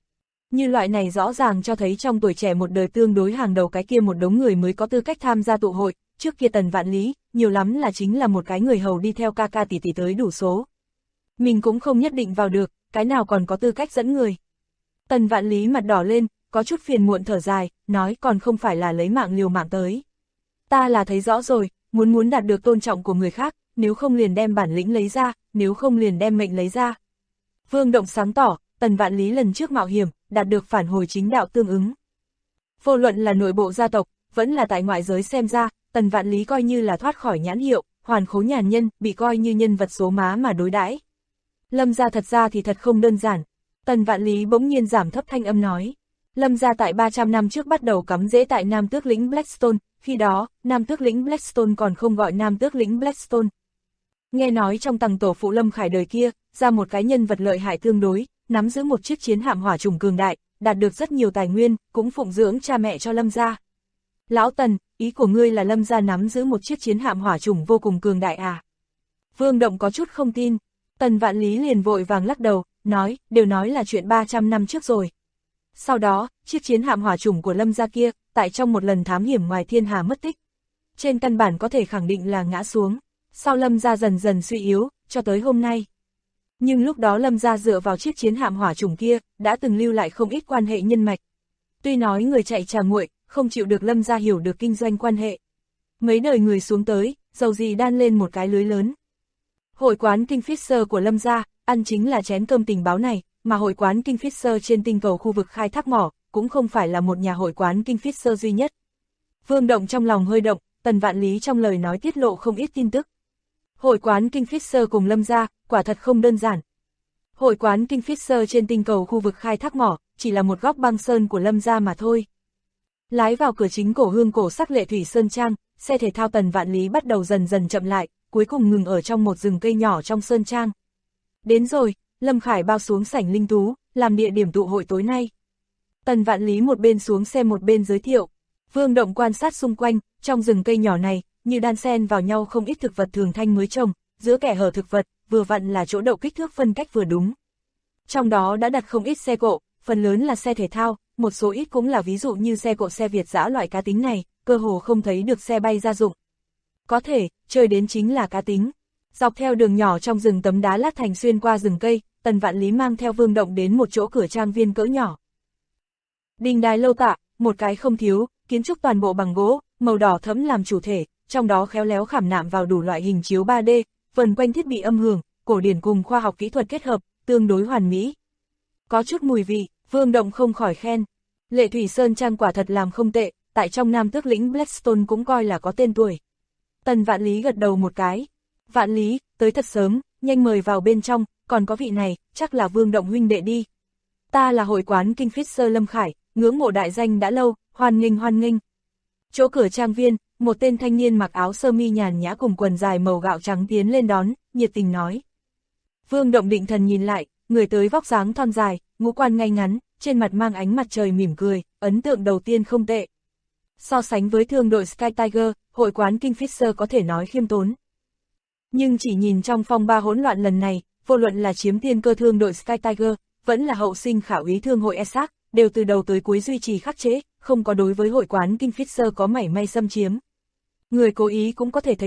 Như loại này rõ ràng cho thấy trong tuổi trẻ một đời tương đối hàng đầu cái kia một đống người mới có tư cách tham gia tụ hội, trước kia Tần Vạn Lý, nhiều lắm là chính là một cái người hầu đi theo ca ca tỷ tỷ tới đủ số. Mình cũng không nhất định vào được, cái nào còn có tư cách dẫn người. Tần Vạn Lý mặt đỏ lên, có chút phiền muộn thở dài, nói còn không phải là lấy mạng liều mạng tới. Ta là thấy rõ rồi, muốn đạt được tôn trọng của người khác, nếu không liền đem bản lĩnh lấy ra, nếu không liền đem mệnh lấy ra. Vương Động sáng tỏ, Tần Vạn Lý lần trước mạo hiểm, đạt được phản hồi chính đạo tương ứng. Vô luận là nội bộ gia tộc, vẫn là tại ngoại giới xem ra, Tần Vạn Lý coi như là thoát khỏi nhãn hiệu, hoàn khố nhàn nhân, bị coi như nhân vật số má mà đối đãi. Lâm gia thật ra thì thật không đơn giản. Tần Vạn Lý bỗng nhiên giảm thấp thanh âm nói. Lâm gia tại 300 năm trước bắt đầu cắm rễ tại Nam Tước lĩnh Blackstone, khi đó, Nam Tước lĩnh Blackstone còn không gọi Nam Tước lĩnh Blackstone. Nghe nói trong tầng tổ phụ Lâm Khải đời kia, ra một cái nhân vật lợi hại tương đối, nắm giữ một chiếc chiến hạm hỏa trùng cường đại, đạt được rất nhiều tài nguyên, cũng phụng dưỡng cha mẹ cho Lâm gia. Lão Tần, ý của ngươi là Lâm gia nắm giữ một chiếc chiến hạm hỏa trùng vô cùng cường đại à? Vương Động có chút không tin. Tần Vạn Lý liền vội vàng lắc đầu, nói, đều nói là chuyện 300 năm trước rồi. Sau đó, chiếc chiến hạm hỏa trùng của Lâm gia kia, tại trong một lần thám hiểm ngoài thiên hà mất tích. Trên căn bản có thể khẳng định là ngã xuống. Sau Lâm gia dần dần suy yếu, cho tới hôm nay. Nhưng lúc đó Lâm gia dựa vào chiếc chiến hạm hỏa trùng kia, đã từng lưu lại không ít quan hệ nhân mạch. Tuy nói người chạy trà nguội, không chịu được Lâm gia hiểu được kinh doanh quan hệ. Mấy đời người xuống tới, dầu gì đan lên một cái lưới lớn. Hội quán Kingfisher của Lâm gia, ăn chính là chén cơm tình báo này, mà hội quán Kingfisher trên tinh cầu khu vực khai thác mỏ, cũng không phải là một nhà hội quán Kingfisher duy nhất. Vương Động trong lòng hơi động, Tần Vạn Lý trong lời nói tiết lộ không ít tin tức. Hội quán Kingfisher cùng Lâm gia, quả thật không đơn giản. Hội quán Kingfisher trên tinh cầu khu vực khai thác mỏ, chỉ là một góc băng sơn của Lâm gia mà thôi. Lái vào cửa chính cổ hương cổ sắc Lệ Thủy Sơn Trang, xe thể thao Tần Vạn Lý bắt đầu dần dần chậm lại, cuối cùng ngừng ở trong một rừng cây nhỏ trong Sơn Trang. Đến rồi, Lâm Khải bao xuống sảnh linh tú, làm địa điểm tụ hội tối nay. Tần Vạn Lý một bên xuống xe một bên giới thiệu. Vương Động quan sát xung quanh, trong rừng cây nhỏ này, như đan xen vào nhau không ít thực vật thường thanh mới trồng, giữa kẽ hở thực vật, vừa vặn là chỗ đậu kích thước phân cách vừa đúng. Trong đó đã đặt không ít xe cộ, phần lớn là xe thể thao, một số ít cũng là ví dụ như xe cộ xe Việt dã loại cá tính này, cơ hồ không thấy được xe bay gia dụng. Có thể, chơi đến chính là cá tính. Dọc theo đường nhỏ trong rừng tấm đá lát thành xuyên qua rừng cây, Tần Vạn Lý mang theo Vương Động đến một chỗ cửa trang viên cỡ nhỏ. Đình đài lâu tạ, một cái không thiếu, kiến trúc toàn bộ bằng gỗ, màu đỏ thẫm làm chủ thể, trong đó khéo léo khảm nạm vào đủ loại hình chiếu 3D, vần quanh thiết bị âm hưởng, cổ điển cùng khoa học kỹ thuật kết hợp, tương đối hoàn mỹ. Có chút mùi vị, Vương Động không khỏi khen. Lệ Thủy Sơn Trang quả thật làm không tệ, tại trong Nam Tước lĩnh Blackstone cũng coi là có tên tuổi. Tần Vạn Lý gật đầu một cái. Vạn Lý, tới thật sớm, nhanh mời vào bên trong, còn có vị này, chắc là Vương Động huynh đệ đi. Ta là hội quán Kingfisher Lâm Khải, ngưỡng mộ đại danh đã lâu, hoan nghênh hoan nghênh. Chỗ cửa trang viên, một tên thanh niên mặc áo sơ mi nhàn nhã cùng quần dài màu gạo trắng tiến lên đón, nhiệt tình nói. Vương Động định thần nhìn lại, người tới vóc dáng thon dài, ngũ quan ngay ngắn, trên mặt mang ánh mặt trời mỉm cười, ấn tượng đầu tiên không tệ. So sánh với thương đội Sky Tiger, hội quán Kingfisher có thể nói khiêm tốn. Nhưng chỉ nhìn trong phong ba hỗn loạn lần này, vô luận là chiếm tiên cơ thương đội Sky Tiger, vẫn là hậu sinh khảo ý thương hội Essex, đều từ đầu tới cuối duy trì khắc chế, không có đối với hội quán Kingfisher có mảy may xâm chiếm. Người cố ý cũng có thể thấy được,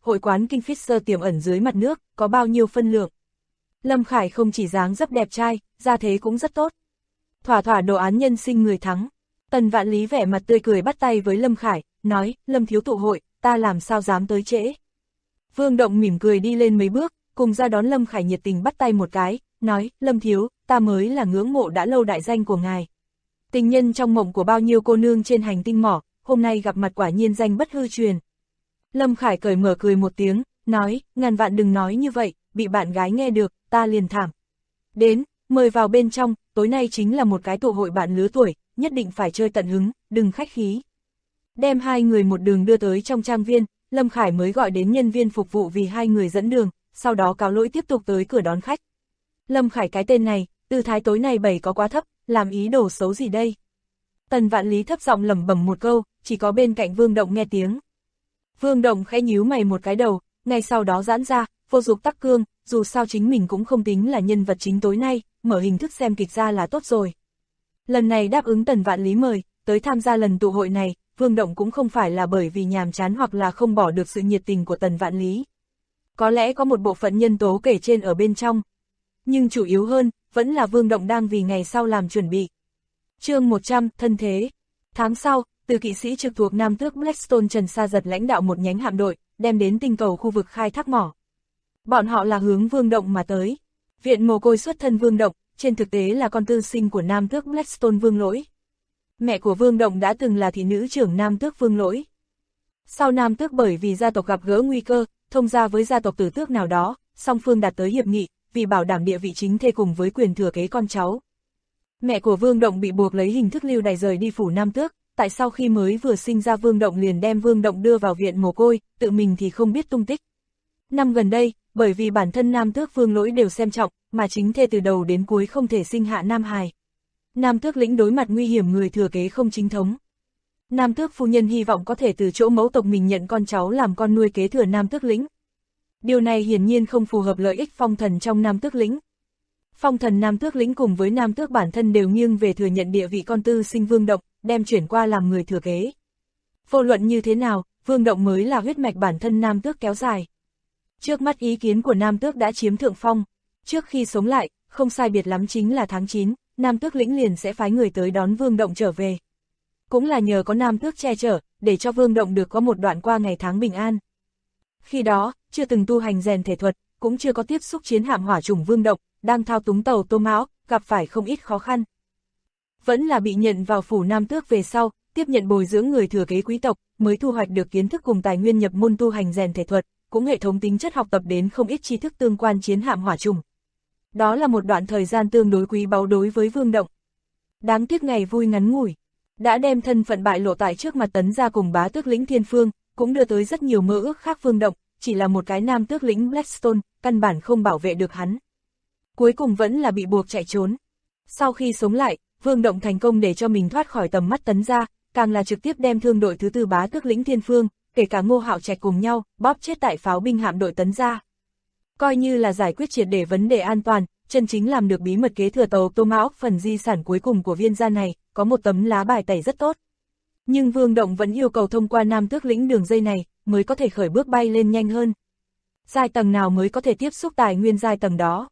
hội quán Kinh Fisher tiềm ẩn dưới mặt nước, có bao nhiêu phân lượng. Lâm Khải không chỉ dáng dấp đẹp trai, gia thế cũng rất tốt. Thỏa thỏa đồ án nhân sinh người thắng. Tần Vạn Lý vẻ mặt tươi cười bắt tay với Lâm Khải, nói, Lâm thiếu tụ hội, ta làm sao dám tới trễ. Vương Động mỉm cười đi lên mấy bước, cùng ra đón Lâm Khải nhiệt tình bắt tay một cái, nói, Lâm thiếu, ta mới là ngưỡng mộ đã lâu đại danh của ngài. Tình nhân trong mộng của bao nhiêu cô nương trên hành tinh mỏ, hôm nay gặp mặt quả nhiên danh bất hư truyền. Lâm Khải cởi mở cười một tiếng, nói, ngàn vạn đừng nói như vậy, bị bạn gái nghe được, ta liền thảm. Đến, mời vào bên trong, tối nay chính là một cái tụ hội bạn lứa tuổi, nhất định phải chơi tận hứng, đừng khách khí. Đem hai người một đường đưa tới trong trang viên, Lâm Khải mới gọi đến nhân viên phục vụ vì hai người dẫn đường, sau đó cáo lỗi tiếp tục tới cửa đón khách. Lâm Khải cái tên này, tư thái tối nay bày có quá thấp, làm ý đồ xấu gì đây? Tần Vạn Lý thấp giọng lẩm bẩm một câu, chỉ có bên cạnh Vương Động nghe tiếng. Vương Động khẽ nhíu mày một cái đầu, ngay sau đó giãn ra, vô dục tắc cương, dù sao chính mình cũng không tính là nhân vật chính tối nay, mở hình thức xem kịch ra là tốt rồi. Lần này đáp ứng Tần Vạn Lý mời, tới tham gia lần tụ hội này, Vương Động cũng không phải là bởi vì nhàm chán hoặc là không bỏ được sự nhiệt tình của Tần Vạn Lý. Có lẽ có một bộ phận nhân tố kể trên ở bên trong. Nhưng chủ yếu hơn, vẫn là Vương Động đang vì ngày sau làm chuẩn bị. Chương 100, thân thế. Tháng sau, từ kỵ sĩ trực thuộc Nam Tước Blackstone Trần Sa Giật lãnh đạo một nhánh hạm đội, đem đến tinh cầu khu vực khai thác mỏ. Bọn họ là hướng Vương Động mà tới. Viện mồ côi xuất thân Vương Động, trên thực tế là con tư sinh của Nam Tước Blackstone Vương Lỗi. Mẹ của Vương Động đã từng là thị nữ trưởng Nam Tước Vương Lỗi. Sau Nam Tước bởi vì gia tộc gặp gỡ nguy cơ, thông gia với gia tộc tử tước nào đó, song phương đạt tới hiệp nghị, vì bảo đảm địa vị chính thê cùng với quyền thừa kế con cháu. Mẹ của Vương Động bị buộc lấy hình thức lưu đày rời đi phủ Nam Tước, tại sau khi mới vừa sinh ra Vương Động liền đem Vương Động đưa vào viện mồ côi, tự mình thì không biết tung tích. Năm gần đây, bởi vì bản thân Nam Tước Vương Lỗi đều xem trọng, mà chính thê từ đầu đến cuối không thể sinh hạ nam hài. Nam Tước lĩnh đối mặt nguy hiểm người thừa kế không chính thống. Nam Tước phu nhân hy vọng có thể từ chỗ mẫu tộc mình nhận con cháu làm con nuôi kế thừa Nam Tước lĩnh. Điều này hiển nhiên không phù hợp lợi ích phong thần trong Nam Tước lĩnh. Phong thần Nam Tước lĩnh cùng với Nam Tước bản thân đều nghiêng về thừa nhận địa vị con tư sinh Vương Động, đem chuyển qua làm người thừa kế. Vô luận như thế nào, Vương Động mới là huyết mạch bản thân Nam Tước kéo dài. Trước mắt ý kiến của Nam Tước đã chiếm thượng phong. Trước khi sống lại, không sai biệt lắm chính là tháng 9, Nam Tước lĩnh liền sẽ phái người tới đón Vương Động trở về. Cũng là nhờ có Nam Tước che chở, để cho Vương Động được có một đoạn qua ngày tháng bình an. Khi đó, chưa từng tu hành rèn thể thuật, cũng chưa có tiếp xúc chiến hạm hỏa chủng Vương Động, đang thao túng tàu Tô Mão, gặp phải không ít khó khăn. Vẫn là bị nhận vào phủ Nam Tước về sau, tiếp nhận bồi dưỡng người thừa kế quý tộc, mới thu hoạch được kiến thức cùng tài nguyên nhập môn tu hành rèn thể thuật, cũng hệ thống tính chất học tập đến không ít tri thức tương quan chiến hạm hỏa chủng. Đó là một đoạn thời gian tương đối quý báu đối với Vương Động. Đáng tiếc ngày vui ngắn ngủi, đã đem thân phận bại lộ tại trước mặt Tấn gia cùng bá tước lĩnh Thiên Phương, cũng đưa tới rất nhiều mơ ước khác Vương Động, chỉ là một cái Nam Tước lĩnh Blackstone, căn bản không bảo vệ được hắn. Cuối cùng vẫn là bị buộc chạy trốn. Sau khi sống lại, Vương Động thành công để cho mình thoát khỏi tầm mắt Tấn gia, càng là trực tiếp đem thương đội thứ tư bá tước lĩnh Thiên Phương, kể cả Ngô Hạo Trạch cùng nhau, bóp chết tại pháo binh hạm đội Tấn gia. Coi như là giải quyết triệt để vấn đề an toàn, chân chính làm được bí mật kế thừa tàu Tô Mão, phần di sản cuối cùng của viên gia này, có một tấm lá bài tẩy rất tốt. Nhưng Vương Động vẫn yêu cầu thông qua Nam Tước lĩnh đường dây này, mới có thể khởi bước bay lên nhanh hơn. Giai tầng nào mới có thể tiếp xúc tài nguyên giai tầng đó?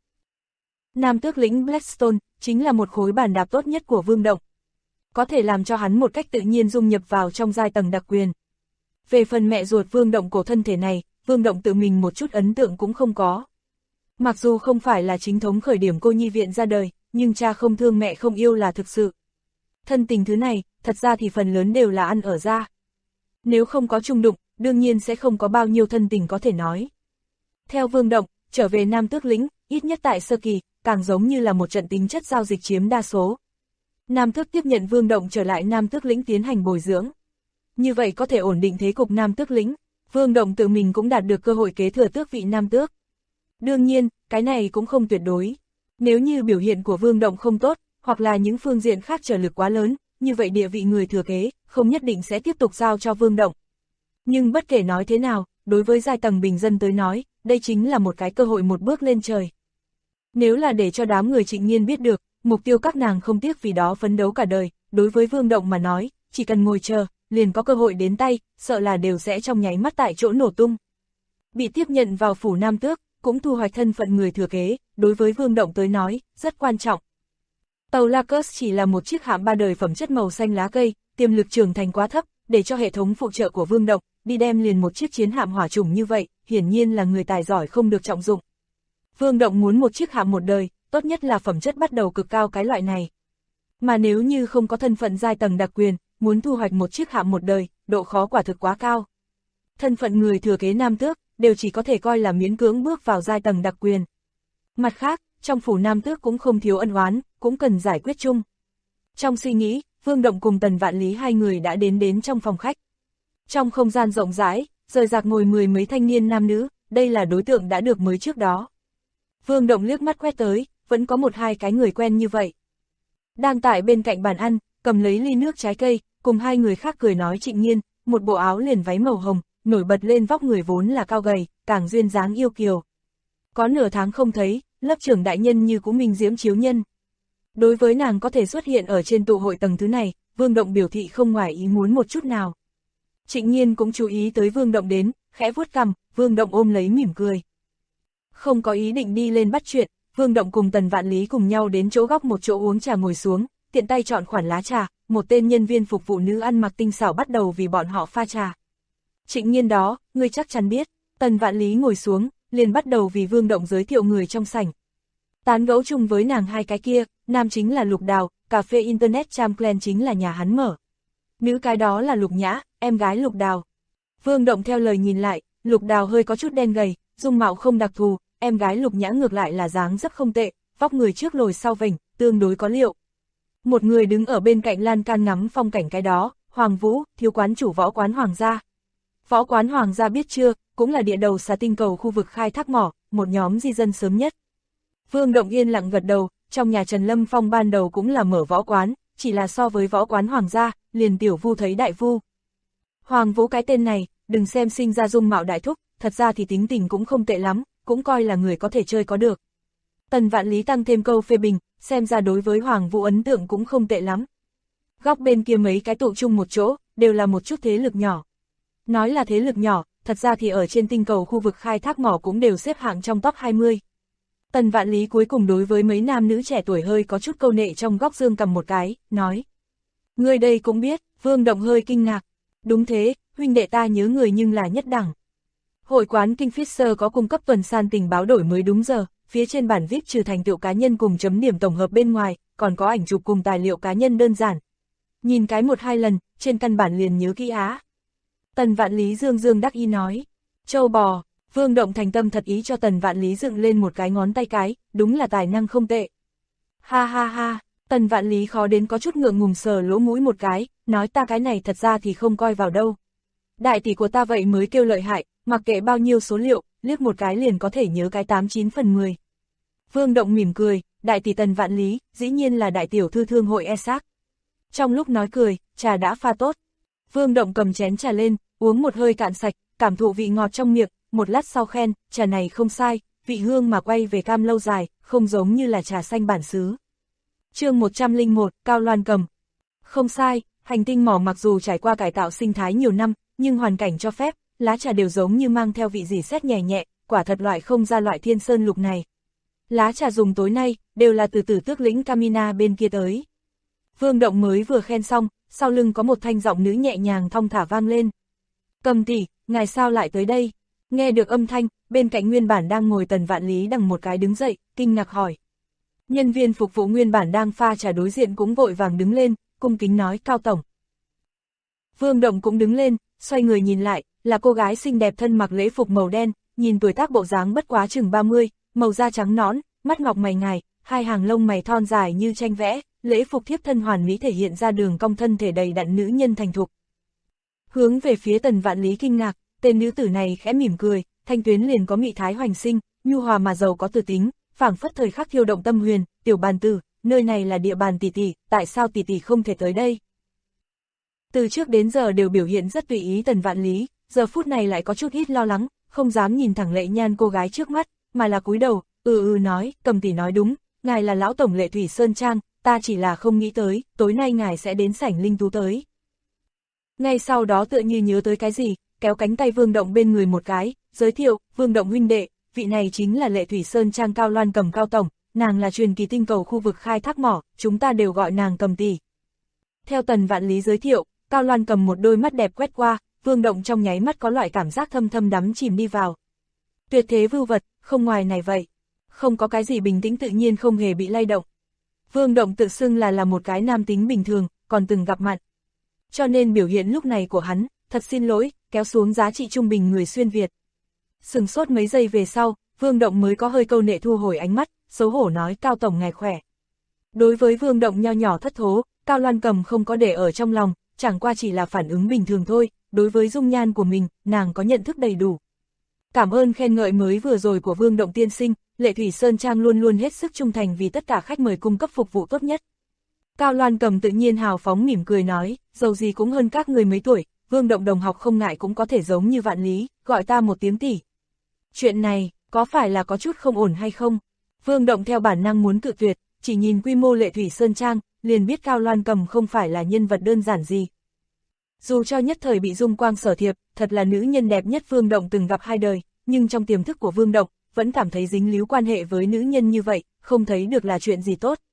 Nam Tước lĩnh Blackstone, chính là một khối bàn đạp tốt nhất của Vương Động. Có thể làm cho hắn một cách tự nhiên dung nhập vào trong giai tầng đặc quyền. Về phần mẹ ruột Vương Động cổ thân thể này, Vương Động tự mình một chút ấn tượng cũng không có. Mặc dù không phải là chính thống khởi điểm cô nhi viện ra đời, nhưng cha không thương mẹ không yêu là thực sự. Thân tình thứ này, thật ra thì phần lớn đều là ăn ở ra. Nếu không có chung đụng, đương nhiên sẽ không có bao nhiêu thân tình có thể nói. Theo Vương Động, trở về Nam Tước lĩnh, ít nhất tại sơ kỳ, càng giống như là một trận tính chất giao dịch chiếm đa số. Nam Tước tiếp nhận Vương Động trở lại Nam Tước lĩnh tiến hành bồi dưỡng. Như vậy có thể ổn định thế cục Nam Tước lĩnh, Vương Động tự mình cũng đạt được cơ hội kế thừa tước vị Nam Tước. Đương nhiên, cái này cũng không tuyệt đối. Nếu như biểu hiện của Vương Động không tốt, hoặc là những phương diện khác trở lực quá lớn, như vậy địa vị người thừa kế, không nhất định sẽ tiếp tục giao cho Vương Động. Nhưng bất kể nói thế nào, đối với giai tầng bình dân tới nói, đây chính là một cái cơ hội một bước lên trời. Nếu là để cho đám người Trịnh Nhiên biết được, mục tiêu các nàng không tiếc vì đó phấn đấu cả đời, đối với Vương Động mà nói, chỉ cần ngồi chờ, liền có cơ hội đến tay, sợ là đều sẽ trong nháy mắt tại chỗ nổ tung. Bị tiếp nhận vào phủ Nam Tước, cũng thu hoạch thân phận người thừa kế, đối với Vương Động tới nói, rất quan trọng. Tàu Lacus chỉ là một chiếc hạm 3 đời phẩm chất màu xanh lá cây, tiềm lực trưởng thành quá thấp, để cho hệ thống phụ trợ của Vương Động đi đem liền một chiếc chiến hạm hỏa chủng như vậy, hiển nhiên là người tài giỏi không được trọng dụng. Vương Động muốn một chiếc hạm một đời, tốt nhất là phẩm chất bắt đầu cực cao cái loại này. Mà nếu như không có thân phận giai tầng đặc quyền, muốn thu hoạch một chiếc hạm một đời, độ khó quả thực quá cao. Thân phận người thừa kế Nam Tước, đều chỉ có thể coi là miễn cưỡng bước vào giai tầng đặc quyền. Mặt khác, trong phủ Nam Tước cũng không thiếu ân oán, cũng cần giải quyết chung. Trong suy nghĩ, Vương Động cùng Tần Vạn Lý hai người đã đến trong phòng khách. Trong không gian rộng rãi, rời rạc ngồi 10 mấy thanh niên nam nữ, đây là đối tượng đã được mới trước đó. Vương Động liếc mắt quét tới, vẫn có 1-2 cái người quen như vậy. Đang tại bên cạnh bàn ăn, cầm lấy ly nước trái cây, cùng 2 người khác cười nói Trịnh Nhiên, một bộ áo liền váy màu hồng, nổi bật lên vóc người vốn là cao gầy, càng duyên dáng yêu kiều. Có nửa tháng không thấy, lớp trưởng đại nhân như cũng minh diễm chiếu nhân. Đối với nàng có thể xuất hiện ở trên tụ hội tầng thứ này, Vương Động biểu thị không ngoài ý muốn một chút nào. Trịnh Nhiên cũng chú ý tới Vương Động đến, khẽ vuốt cằm, Vương Động ôm lấy mỉm cười. Không có ý định đi lên bắt chuyện, Vương Động cùng Tần Vạn Lý cùng nhau đến chỗ góc một chỗ uống trà ngồi xuống, tiện tay chọn khoản lá trà, một tên nhân viên phục vụ nữ ăn mặc tinh xảo bắt đầu vì bọn họ pha trà. Trịnh Nhiên đó, ngươi chắc chắn biết. Tần Vạn Lý ngồi xuống, liền bắt đầu vì Vương Động giới thiệu người trong sảnh. Tán gẫu chung với nàng 2 cái kia, nam chính là Lục Đào, cà phê Internet Champlain chính là nhà hắn mở. Nữ cái đó là Lục Nhã, em gái Lục Đào. Vương Động theo lời nhìn lại, Lục Đào hơi có chút đen gầy, dung mạo không đặc thù, em gái Lục Nhã ngược lại là dáng rất không tệ, vóc người trước lồi sau vểnh, tương đối có liệu. Một người đứng ở bên cạnh lan can ngắm phong cảnh cái đó, Hoàng Vũ, thiếu quán chủ võ quán Hoàng gia. Võ quán Hoàng gia biết chưa, cũng là địa đầu xà tinh cầu khu vực khai thác mỏ, một nhóm di dân sớm nhất. Vương Động yên lặng gật đầu, trong nhà Trần Lâm Phong ban đầu cũng là mở võ quán, chỉ là so với võ quán Hoàng gia, liền tiểu vu thấy đại vu. Hoàng Vũ cái tên này, đừng xem sinh ra dung mạo đại thúc, thật ra thì tính tình cũng không tệ lắm, cũng coi là người có thể chơi có được. Tần Vạn Lý tăng thêm câu phê bình, xem ra đối với Hoàng Vũ ấn tượng cũng không tệ lắm. Góc bên kia mấy cái tụ chung một chỗ, đều là một chút thế lực nhỏ. Nói là thế lực nhỏ, thật ra thì ở trên tinh cầu khu vực khai thác mỏ cũng đều xếp hạng trong top 20. Tần Vạn Lý cuối cùng đối với mấy nam nữ trẻ tuổi hơi có chút câu nệ trong góc dương cầm một cái, nói. Người đây cũng biết, Vương Động hơi kinh ngạc. Đúng thế, huynh đệ ta nhớ người nhưng là nhất đẳng. Hội quán Kingfisher có cung cấp tuần san tình báo đổi mới đúng giờ, phía trên bản VIP trừ thành tựu cá nhân cùng chấm điểm tổng hợp bên ngoài, còn có ảnh chụp cùng tài liệu cá nhân đơn giản. Nhìn cái 1-2 lần, trên căn bản liền nhớ kỹ á. Tần Vạn Lý dương dương đắc ý nói. Châu bò, Vương Động thành tâm thật ý cho Tần Vạn Lý dựng lên một cái ngón tay cái, đúng là tài năng không tệ. Ha ha ha, Tần Vạn Lý khó đến có chút ngượng ngùng sờ lỗ mũi một cái, nói ta cái này thật ra thì không coi vào đâu. Đại tỷ của ta vậy mới kêu lợi hại, mặc kệ bao nhiêu số liệu, liếc một cái liền có thể nhớ cái 8-9 phần 10. Vương Động mỉm cười, đại tỷ Tần Vạn Lý, dĩ nhiên là đại tiểu thư thương hội ESAC. Trong lúc nói cười, trà đã pha tốt. Vương Động cầm chén trà lên, uống một hơi cạn sạch, cảm thụ vị ngọt trong miệng, một lát sau khen, trà này không sai, vị hương mà quay về cam lâu dài, không giống như là trà xanh bản xứ. Chương 101, Cao Loan cầm. Không sai, hành tinh mỏ mặc dù trải qua cải tạo sinh thái nhiều năm, nhưng hoàn cảnh cho phép, lá trà đều giống như mang theo vị rỉ sét nhẹ nhẹ, quả thật loại không ra loại thiên sơn lục này. Lá trà dùng tối nay, đều là từ Tử Tước lĩnh Camina bên kia tới. Vương Động mới vừa khen xong, sau lưng có một thanh giọng nữ nhẹ nhàng thong thả vang lên. Cầm tỷ, ngài sao lại tới đây? Nghe được âm thanh, bên cạnh nguyên bản đang ngồi Tần Vạn Lý đằng một cái đứng dậy, kinh ngạc hỏi. Nhân viên phục vụ nguyên bản đang pha trà đối diện cũng vội vàng đứng lên, cung kính nói Cao tổng. Vương Động cũng đứng lên, xoay người nhìn lại, là cô gái xinh đẹp thân mặc lễ phục màu đen, nhìn tuổi tác bộ dáng bất quá chừng 30, màu da trắng nõn, mắt ngọc mày ngài, 2 hàng lông mày thon dài như tranh vẽ, lễ phục thiếp thân hoàn mỹ thể hiện ra đường cong thân thể đầy đặn nữ nhân thành thục. Hướng về phía Tần Vạn Lý kinh ngạc, tên nữ tử này khẽ mỉm cười, thanh tuyến liền có mị thái hoành sinh, nhu hòa mà giàu có từ tính, phảng phất thời khắc thiêu động tâm huyền, tiểu bàn tử, nơi này là địa bàn tỷ tỷ, tại sao tỷ tỷ không thể tới đây? Từ trước đến giờ đều biểu hiện rất tùy ý Tần Vạn Lý, giờ phút này lại có chút ít lo lắng, không dám nhìn thẳng Lệ Nhan cô gái trước mắt, mà là cúi đầu, nói, Cầm tỷ nói đúng, ngài là lão tổng Lệ Thủy Sơn Trang, ta chỉ là không nghĩ tới, tối nay ngài sẽ đến sảnh Linh Tú tới. Ngay sau đó tựa như nhớ tới cái gì, kéo cánh tay Vương Động bên người một cái, giới thiệu, Vương Động huynh đệ, vị này chính là Lệ Thủy Sơn Trang Cao Loan Cầm Cao tổng, nàng là truyền kỳ tinh cầu khu vực khai thác mỏ, chúng ta đều gọi nàng Cầm tỷ. Theo Tần Vạn Lý giới thiệu, Cao Loan Cầm một đôi mắt đẹp quét qua, Vương Động trong nháy mắt có loại cảm giác thâm thâm đắm chìm đi vào. Tuyệt thế vưu vật, không ngoài này vậy. Không có cái gì bình tĩnh tự nhiên không hề bị lay động. Vương Động tự xưng là một cái nam tính bình thường, còn từng gặp mặt. Cho nên biểu hiện lúc này của hắn, thật xin lỗi, kéo xuống giá trị trung bình người xuyên Việt. Sừng sốt mấy giây về sau, Vương Động mới có hơi câu nệ thu hồi ánh mắt, xấu hổ nói Cao tổng ngài khỏe. Đối với Vương Động nho nhỏ thất thố, Cao Loan Cầm không có để ở trong lòng, chẳng qua chỉ là phản ứng bình thường thôi, đối với dung nhan của mình, nàng có nhận thức đầy đủ. Cảm ơn khen ngợi mới vừa rồi của Vương Động tiên sinh, Lệ Thủy Sơn Trang luôn luôn hết sức trung thành vì tất cả khách mời cung cấp phục vụ tốt nhất. Cao Loan Cầm tự nhiên hào phóng mỉm cười nói, dầu gì cũng hơn các người mấy tuổi, Vương Động đồng học không ngại cũng có thể giống như Vạn Lý, gọi ta một tiếng tỷ. Chuyện này, có phải là có chút không ổn hay không? Vương Động theo bản năng muốn cự tuyệt, chỉ nhìn quy mô Lệ Thủy Sơn Trang, liền biết Cao Loan Cầm không phải là nhân vật đơn giản gì. Dù cho nhất thời bị dung quang sở thiệp, thật là nữ nhân đẹp nhất Vương Động từng gặp hai đời, nhưng trong tiềm thức của Vương Động, vẫn cảm thấy dính líu quan hệ với nữ nhân như vậy, không thấy được là chuyện gì tốt.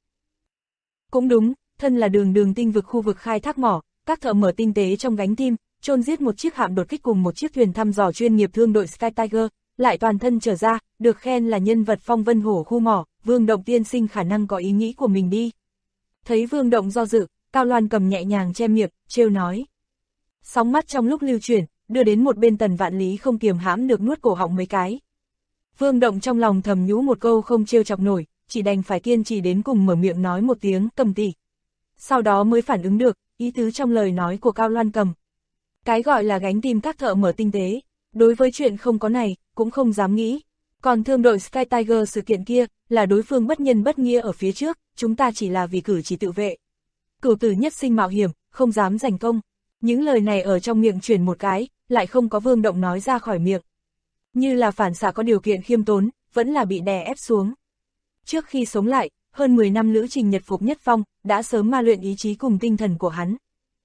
Cũng đúng, thân là đường tinh vực khu vực khai thác mỏ, các thợ mở tinh tế trong gánh tim, chôn giết một chiếc hạm đột kích cùng một chiếc thuyền thăm dò chuyên nghiệp thương đội Sky Tiger, lại toàn thân trở ra, được khen là nhân vật phong vân hổ khu mỏ, Vương Động tiên sinh khả năng có ý nghĩ của mình đi. Thấy Vương Động do dự, Cao Loan Cầm nhẹ nhàng che miệng, trêu nói. Sóng mắt trong lúc lưu chuyển, đưa đến một bên Tần Vạn Lý không kiềm hãm được nuốt cổ họng mấy cái. Vương Động trong lòng thầm nhủ một câu không trêu chọc nổi, chỉ đành phải kiên trì đến cùng mở miệng nói một tiếng Cầm tỷ. Sau đó mới phản ứng được, ý tứ trong lời nói của Cao Loan Cầm. Cái gọi là gánh tim các thợ mở tinh tế, đối với chuyện không có này, cũng không dám nghĩ. Còn thương đội Sky Tiger sự kiện kia, là đối phương bất nhân bất nghĩa ở phía trước, chúng ta chỉ là vì cử chỉ tự vệ. Cửu tử nhất sinh mạo hiểm, không dám giành công. Những lời này ở trong miệng chuyển một cái, lại không có Vương Động nói ra khỏi miệng. Như là phản xạ có điều kiện khiêm tốn, vẫn là bị đè ép xuống. Trước khi sống lại, hơn 10 năm lữ trình nhật phục nhất phong, đã sớm ma luyện ý chí cùng tinh thần của hắn.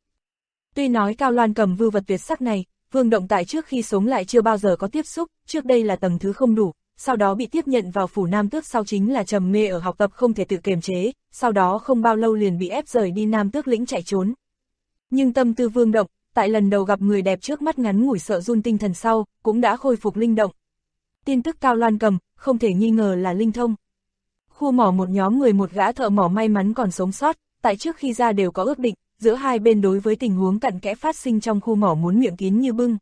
Tuy nói Cao Loan Cầm vưu vật tuyệt sắc này, Vương Động tại trước khi sống lại chưa bao giờ có tiếp xúc, trước đây là tầng thứ không đủ, sau đó bị tiếp nhận vào phủ Nam Tước, sau chính là trầm mê ở học tập không thể tự kiềm chế, sau đó không bao lâu liền bị ép rời đi Nam Tước lĩnh chạy trốn. Nhưng tâm tư Vương Động, tại lần đầu gặp người đẹp trước mắt ngắn ngủi sợ run tinh thần sau, cũng đã khôi phục linh động. Tin tức Cao Loan Cầm, không thể nghi ngờ là linh thông. Khu mỏ một nhóm người một gã thợ mỏ may mắn còn sống sót, tại trước khi ra đều có ước định, giữa hai bên đối với tình huống cặn kẽ phát sinh trong khu mỏ muốn miệng kín như bưng.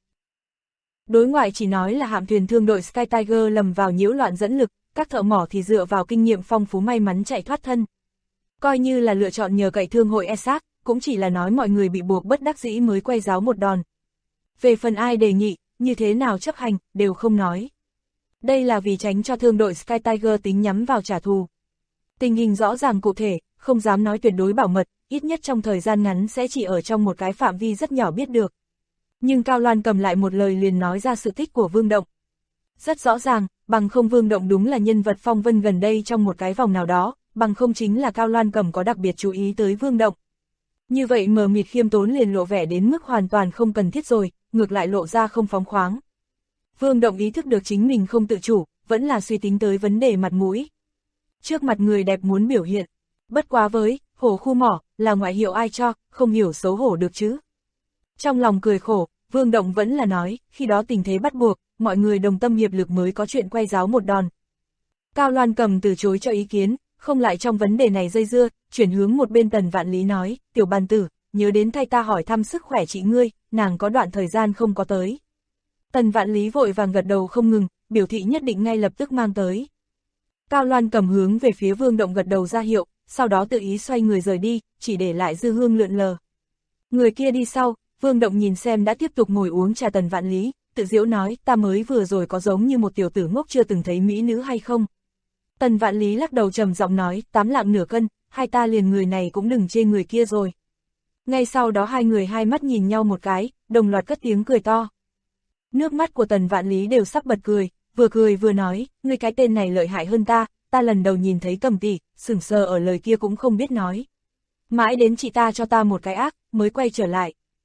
Đối ngoại chỉ nói là hạm thuyền thương đội Sky Tiger lầm vào nhiễu loạn dẫn lực, các thợ mỏ thì dựa vào kinh nghiệm phong phú may mắn chạy thoát thân. Coi như là lựa chọn nhờ cậy thương hội ESAC, cũng chỉ là nói mọi người bị buộc bất đắc dĩ mới quay giáo một đòn. Về phần ai đề nghị, như thế nào chấp hành, đều không nói. Đây là vì tránh cho thương đội Sky Tiger tính nhắm vào trả thù. Tình hình rõ ràng cụ thể, không dám nói tuyệt đối bảo mật, ít nhất trong thời gian ngắn sẽ chỉ ở trong một cái phạm vi rất nhỏ biết được. Nhưng Cao Loan Cầm lại một lời liền nói ra sự tích của Vương Động. Rất rõ ràng, bằng không Vương Động đúng là nhân vật phong vân gần đây trong một cái vòng nào đó, bằng không chính là Cao Loan Cầm có đặc biệt chú ý tới Vương Động. Như vậy mờ mịt khiêm tốn liền lộ vẻ đến mức hoàn toàn không cần thiết rồi, ngược lại lộ ra không phóng khoáng. Vương Động ý thức được chính mình không tự chủ, vẫn là suy tính tới vấn đề mặt mũi. Trước mặt người đẹp muốn biểu hiện, bất quá với, hổ khu mỏ, là ngoại hiệu ai cho, không hiểu xấu hổ được chứ. Trong lòng cười khổ, Vương Động vẫn là nói, khi đó tình thế bắt buộc, mọi người đồng tâm hiệp lực mới có chuyện quay giáo một đòn. Cao Loan Cầm từ chối cho ý kiến, không lại trong vấn đề này dây dưa, chuyển hướng một bên Tần Vạn Lý nói, tiểu bàn tử, nhớ đến thay ta hỏi thăm sức khỏe chị ngươi, nàng có đoạn thời gian không có tới. Tần Vạn Lý vội vàng gật đầu không ngừng, biểu thị nhất định ngay lập tức mang tới. Cao Loan Cầm hướng về phía Vương Động gật đầu ra hiệu, sau đó tự ý xoay người rời đi, chỉ để lại dư hương lượn lờ. Người kia đi sau, Vương Động nhìn xem đã tiếp tục ngồi uống trà Tần Vạn Lý, tự giễu nói, ta mới vừa rồi có giống như một tiểu tử ngốc chưa từng thấy mỹ nữ hay không? Tần Vạn Lý lắc đầu trầm giọng nói, 8 lạng nửa cân, hai ta liền người này cũng đừng chê người kia rồi. Ngay sau đó hai người hai mắt nhìn nhau một cái, đồng loạt cất tiếng cười to. Nước mắt của Tần Vạn Lý đều sắp bật cười vừa nói, ngươi cái tên này lợi hại hơn ta lần đầu nhìn thấy Cầm tỷ, sửng sờ ở lời kia cũng không biết nói. Mãi đến chị ta cho ta một cái ác, mới quay trở lại.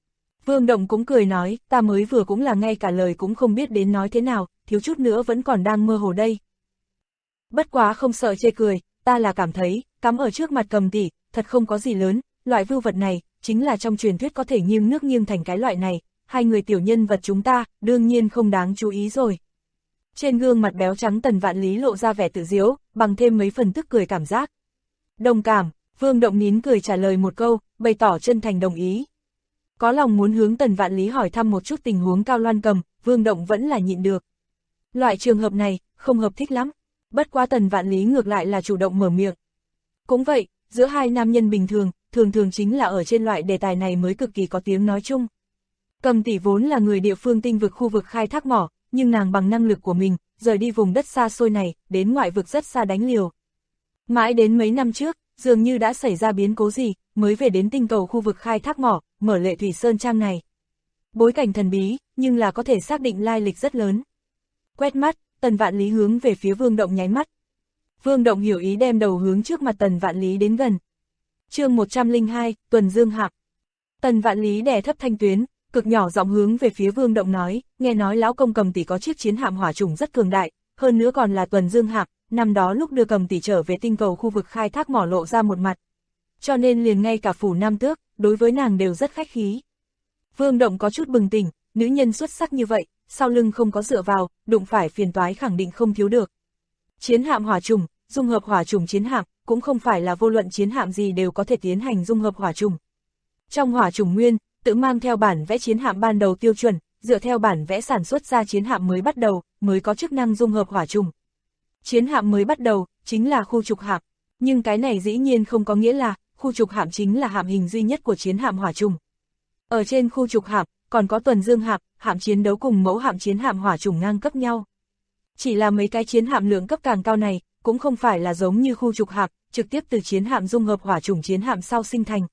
Vương Động cũng cười nói, ta mới vừa cũng là ngay cả lời cũng không biết đến nói thế nào, thiếu chút nữa vẫn còn đang mơ hồ đây. Bất quá không sợ chê cười, ta là cảm thấy, cắm ở trước mặt Cầm tỷ, thật không có gì lớn, loại vưu vật này, chính là trong truyền thuyết có thể nghiêng nước nghiêng thành cái loại này, hai người tiểu nhân vật chúng ta, đương nhiên không đáng chú ý rồi. Trên gương mặt béo trắng Tần Vạn Lý lộ ra vẻ tự diếu, bằng thêm mấy phần tức cười cảm giác. Đồng cảm, Vương Động nín cười trả lời một câu, bày tỏ chân thành đồng ý. Có lòng muốn hướng Tần Vạn Lý hỏi thăm một chút tình huống Cao Loan Cầm, Vương Động vẫn là nhịn được. Loại trường hợp này, không hợp thích lắm. Bất quá Tần Vạn Lý ngược lại là chủ động mở miệng. Cũng vậy, giữa hai nam nhân bình thường, thường thường chính là ở trên loại đề tài này mới cực kỳ có tiếng nói chung. Cầm tỷ vốn là người địa phương tinh vực khu vực khai thác mỏ, nhưng nàng bằng năng lực của mình, rời đi vùng đất xa xôi này, đến ngoại vực rất xa đánh liều. Mãi đến mấy năm trước, dường như đã xảy ra biến cố gì, mới về đến tinh cầu khu vực khai thác mỏ, mở Lệ Thủy Sơn Trang này. Bối cảnh thần bí, nhưng là có thể xác định lai lịch rất lớn. Quét mắt, Tần Vạn Lý hướng về phía Vương Động nháy mắt. Vương Động hiểu ý đem đầu hướng trước mặt Tần Vạn Lý đến gần. Chương 102, Tuần Dương Hạc. Tần Vạn Lý đè thấp thanh tuyến, cực nhỏ giọng hướng về phía Vương Động nói, nghe nói lão công Cầm tỷ có chiếc chiến hạm hỏa trùng rất cường đại, hơn nữa còn là Tuần Dương Hạc, năm đó lúc đưa Cầm tỷ trở về tinh cầu khu vực khai thác mỏ lộ ra một mặt. Cho nên liền ngay cả phủ Nam Tước, đối với nàng đều rất khách khí. Vương Động có chút bừng tỉnh, nữ nhân xuất sắc như vậy, sau lưng không có dựa vào, đụng phải phiền toái khẳng định không thiếu được. Chiến hạm hỏa trùng, dung hợp hỏa trùng chiến hạm, cũng không phải là vô luận chiến hạm gì đều có thể tiến hành dung hợp hỏa trùng. Trong hỏa trùng nguyên, tự mang theo bản vẽ chiến hạm ban đầu tiêu chuẩn, dựa theo bản vẽ sản xuất ra chiến hạm mới bắt đầu, mới có chức năng dung hợp hỏa trùng. Chiến hạm mới bắt đầu, chính là khu trục hạm, nhưng cái này dĩ nhiên không có nghĩa là, khu trục hạm chính là hạm hình duy nhất của chiến hạm hỏa trùng. Ở trên khu trục hạm, còn có Tuần Dương hạm, hạm chiến đấu cùng mẫu hạm chiến hạm hỏa trùng ngang cấp nhau. Chỉ là mấy cái chiến hạm lượng cấp càng cao này, cũng không phải là giống như khu trục hạm, trực tiếp từ chiến hạm dung hợp hỏa trùng chiến hạm sau sinh thành.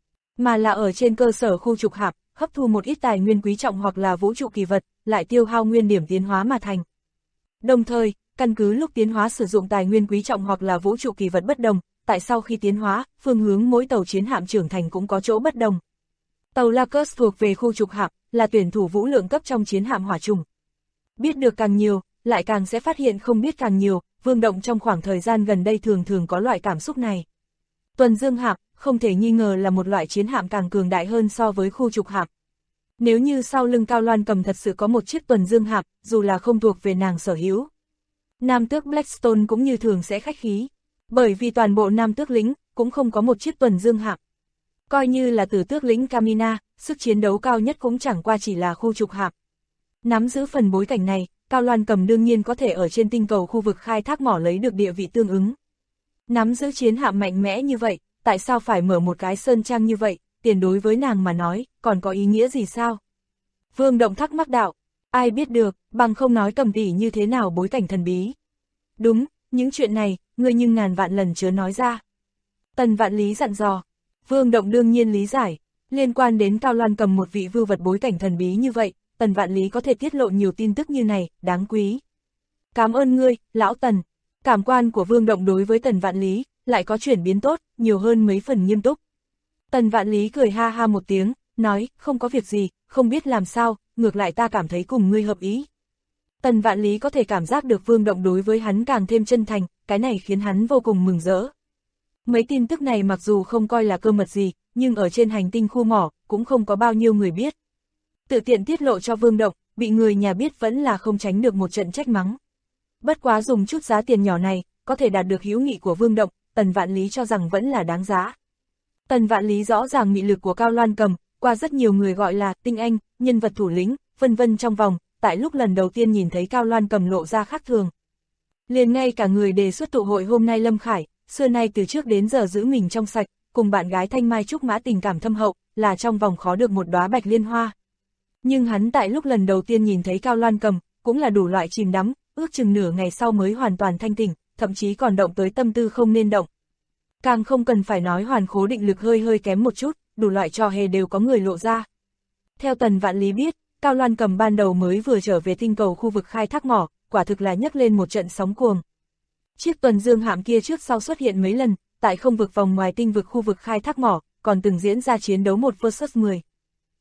Mà là ở trên cơ sở khu trục hạm, hấp thu một ít tài nguyên quý trọng hoặc là vũ trụ kỳ vật, lại tiêu hao nguyên điểm tiến hóa mà thành. Đồng thời, căn cứ lúc tiến hóa sử dụng tài nguyên quý trọng hoặc là vũ trụ kỳ vật bất đồng, tại sau khi tiến hóa, phương hướng mỗi tàu chiến hạm trưởng thành cũng có chỗ bất đồng. Tàu Lacus thuộc về khu trục hạm, là tuyển thủ vũ lượng cấp trong chiến hạm hỏa trùng. Biết được càng nhiều, lại càng sẽ phát hiện không biết càng nhiều, Vương Động trong khoảng thời gian gần đây thường thường có loại cảm xúc này. Tuần Dương hạm, không thể nghi ngờ là một loại chiến hạm càng cường đại hơn so với khu trục hạm. Nếu như sau lưng Cao Loan Cầm thật sự có một chiếc Tuần Dương hạm, dù là không thuộc về nàng sở hữu, Nam Tước Blackstone cũng như thường sẽ khách khí, bởi vì toàn bộ Nam Tước lĩnh cũng không có một chiếc Tuần Dương hạm. Coi như là Tử Tước lĩnh Camina, sức chiến đấu cao nhất cũng chẳng qua chỉ là khu trục hạm. Nắm giữ phần bối cảnh này, Cao Loan Cầm đương nhiên có thể ở trên tinh cầu khu vực khai thác mỏ lấy được địa vị tương ứng. Nắm giữ chiến hạm mạnh mẽ như vậy, tại sao phải mở một cái sơn trang như vậy, tiền đối với nàng mà nói, còn có ý nghĩa gì sao? Vương Động thắc mắc đạo, ai biết được, bằng không nói Cầm tỷ như thế nào bối cảnh thần bí. Đúng, những chuyện này, ngươi nhưng ngàn vạn lần chớ nói ra. Tần Vạn Lý dặn dò. Vương Động đương nhiên lý giải, liên quan đến Cao Loan Cầm một vị vưu vật bối cảnh thần bí như vậy, Tần Vạn Lý có thể tiết lộ nhiều tin tức như này, đáng quý. Cảm ơn ngươi, lão Tần. Cảm quan của Vương Động đối với Tần Vạn Lý, lại có chuyển biến tốt, nhiều hơn mấy phần nghiêm túc. Tần Vạn Lý cười ha ha một tiếng, nói, không có việc gì, không biết làm sao, ngược lại ta cảm thấy cùng ngươi hợp ý. Tần Vạn Lý có thể cảm giác được Vương Động đối với hắn càng thêm chân thành, cái này khiến hắn vô cùng mừng rỡ. Mấy tin tức này mặc dù không coi là cơ mật gì, nhưng ở trên hành tinh khu mỏ, cũng không có bao nhiêu người biết. Tự tiện tiết lộ cho Vương Động, bị người nhà biết vẫn là không tránh được một trận trách mắng. Bất quá dùng chút giá tiền nhỏ này, có thể đạt được hữu nghị của Vương Động, Tần Vạn Lý cho rằng vẫn là đáng giá. Tần Vạn Lý rõ ràng mị lực của Cao Loan Cầm, qua rất nhiều người gọi là tinh anh, nhân vật thủ lĩnh, vân vân trong vòng, tại lúc lần đầu tiên nhìn thấy Cao Loan Cầm lộ ra khác thường. Liền ngay cả người đề xuất tụ hội hôm nay Lâm Khải, xưa nay từ trước đến giờ giữ mình trong sạch, cùng bạn gái Thanh Mai Trúc Mã tình cảm thâm hậu, là trong vòng khó được một đóa bạch liên hoa. Nhưng hắn tại lúc lần đầu tiên nhìn thấy Cao Loan Cầm, cũng là đủ loại chìm đắm, ước chừng nửa ngày sau mới hoàn toàn thanh tỉnh, thậm chí còn động tới tâm tư không nên động. Càng không cần phải nói hoàn khố định lực hơi hơi kém một chút, đủ loại trò hề đều có người lộ ra. Theo Tần Vạn Lý biết, Cao Loan Cầm ban đầu mới vừa trở về tinh cầu khu vực khai thác mỏ, quả thực là nhấc lên một trận sóng cuồng. Chiếc Tuần Dương hạm kia trước sau xuất hiện mấy lần, tại không vực vòng ngoài tinh vực khu vực khai thác mỏ, còn từng diễn ra chiến đấu 1 vs 10.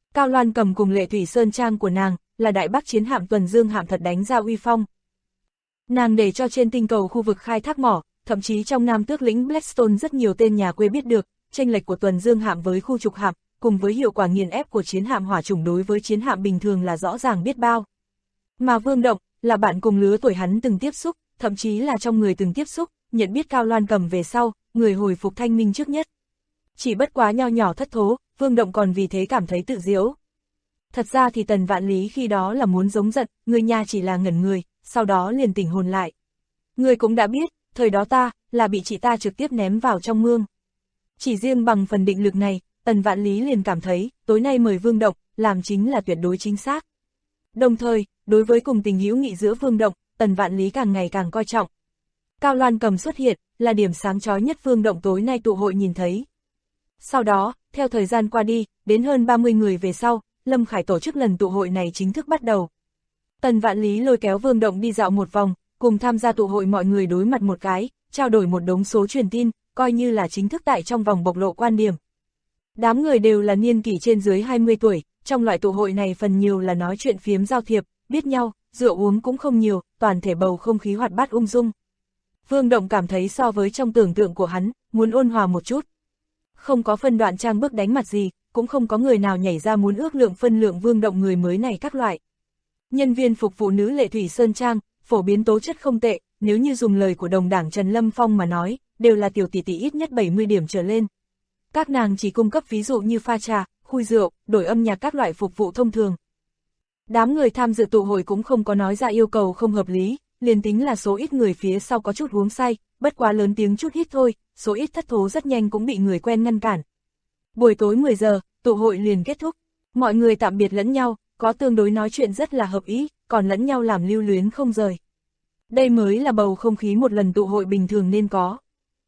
Cao Loan Cầm cùng Lệ Thủy Sơn Trang của nàng, là Đại Bắc chiến hạm tuần dương hạm thật đánh ra uy phong. Nàng để cho trên tinh cầu khu vực khai thác mỏ, thậm chí trong Nam Tước lĩnh Blackstone rất nhiều tên nhà quê biết được, chênh lệch của tuần dương hạm với khu trục hạm, cùng với hiệu quả nghiền ép của chiến hạm hỏa chủng đối với chiến hạm bình thường là rõ ràng biết bao. Mà Vương Động, là bạn cùng lứa tuổi hắn từng tiếp xúc, thậm chí là trong người từng tiếp xúc, nhận biết Cao Loan Cầm về sau, người hồi phục thanh minh trước nhất. Chỉ bất quá nho nhỏ thất thố, Vương Động còn vì thế cảm thấy tự diễu. Thật ra thì Tần Vạn Lý khi đó là muốn giống giận, người nhà chỉ là ngẩn người, sau đó liền tỉnh hồn lại. Người cũng đã biết, thời đó ta, là bị chị ta trực tiếp ném vào trong mương. Chỉ riêng bằng phần định lực này, Tần Vạn Lý liền cảm thấy, tối nay mời Vương Động, làm chính là tuyệt đối chính xác. Đồng thời, đối với cùng tình hữu nghị giữa Vương Động, Tần Vạn Lý càng ngày càng coi trọng. Cao Loan Cầm xuất hiện, là điểm sáng chói nhất Vương Động tối nay tụ hội nhìn thấy. Sau đó, theo thời gian qua đi, đến hơn 30 người về sau, Lâm Khải tổ chức lần tụ hội này chính thức bắt đầu. Tần Vạn Lý lôi kéo Vương Động đi dạo một vòng, cùng tham gia tụ hội mọi người đối mặt một cái, trao đổi một đống số truyền tin, coi như là chính thức tại trong vòng bộc lộ quan điểm. Đám người đều là niên kỷ trên dưới 20 tuổi, trong loại tụ hội này phần nhiều là nói chuyện phiếm giao thiệp, biết nhau, rượu uống cũng không nhiều, toàn thể bầu không khí hoạt bát ung dung. Vương Động cảm thấy so với trong tưởng tượng của hắn, muốn ôn hòa một chút. Không có phân đoạn trang bức đánh mặt gì, cũng không có người nào nhảy ra muốn ước lượng phân lượng Vương Động người mới này các loại. Nhân viên phục vụ nữ Lệ Thủy Sơn Trang, phổ biến tố chất không tệ, nếu như dùng lời của đồng đảng Trần Lâm Phong mà nói, đều là tiểu tỷ tỷ ít nhất 70 điểm trở lên. Các nàng chỉ cung cấp ví dụ như pha trà, khui rượu, đổi âm nhạc các loại phục vụ thông thường. Đám người tham dự tụ hội cũng không có nói ra yêu cầu không hợp lý, liền tính là số ít người phía sau có chút uống say, bất quá lớn tiếng chút hít thôi, số ít thất thố rất nhanh cũng bị người quen ngăn cản. Buổi tối 10 giờ, tụ hội liền kết thúc, mọi người tạm biệt lẫn nhau, có tương đối nói chuyện rất là hợp ý, còn lẫn nhau làm lưu luyến không rời. Đây mới là bầu không khí một lần tụ hội bình thường nên có.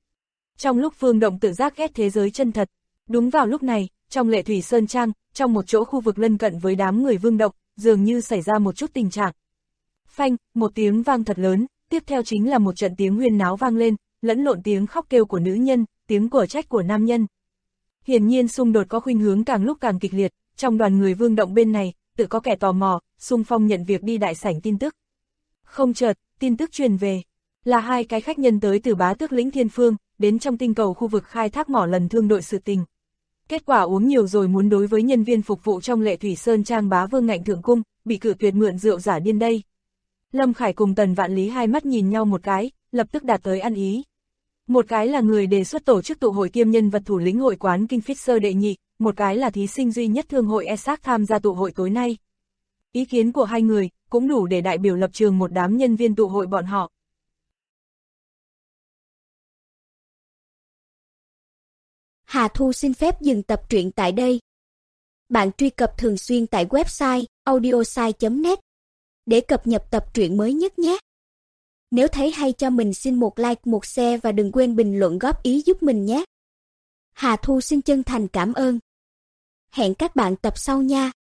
Trong lúc Vương Động tự giác ghét thế giới chân thật, đúng vào lúc này, trong Lệ Thủy Sơn Trang, trong một chỗ khu vực lân cận với đám người Vương Động, dường như xảy ra một chút tình trạng. Phanh, một tiếng vang thật lớn, tiếp theo chính là một trận tiếng huyên náo vang lên, lẫn lộn tiếng khóc kêu của nữ nhân, tiếng của trách của nam nhân. Hiển nhiên xung đột có khuynh hướng càng lúc càng kịch liệt, trong đoàn người Vương Động bên này, tự có kẻ tò mò, xung phong nhận việc đi đại sảnh tin tức. Không chợt, tin tức truyền về, là hai cái khách nhân tới từ Bá Tước lĩnh Thiên Phương, đến trong tinh cầu khu vực khai thác mỏ lần thương đội sự tình. Kết quả uống nhiều rồi muốn đối với nhân viên phục vụ trong Lệ Thủy Sơn Trang Bá Vương Ngạnh Thượng Cung, bị cự tuyệt mượn rượu giả điên đây. Lâm Khải cùng Tần Vạn Lý hai mắt nhìn nhau một cái, lập tức đạt tới ăn ý. Một cái là người đề xuất tổ chức tụ hội kiêm nhân vật thủ lĩnh hội quán Kinh Fisher đệ nhị, một cái là thí sinh duy nhất thương hội ESAC tham gia tụ hội tối nay. Ý kiến của hai người cũng đủ để đại biểu lập trường một đám nhân viên tụ hội bọn họ. Hà Thu xin phép dừng tập truyện tại đây. Bạn truy cập thường xuyên tại website audiosai.net để cập nhật tập truyện mới nhất nhé. Nếu thấy hay cho mình xin một like, một share và đừng quên bình luận góp ý giúp mình nhé. Hà Thu xin chân thành cảm ơn. Hẹn các bạn tập sau nha.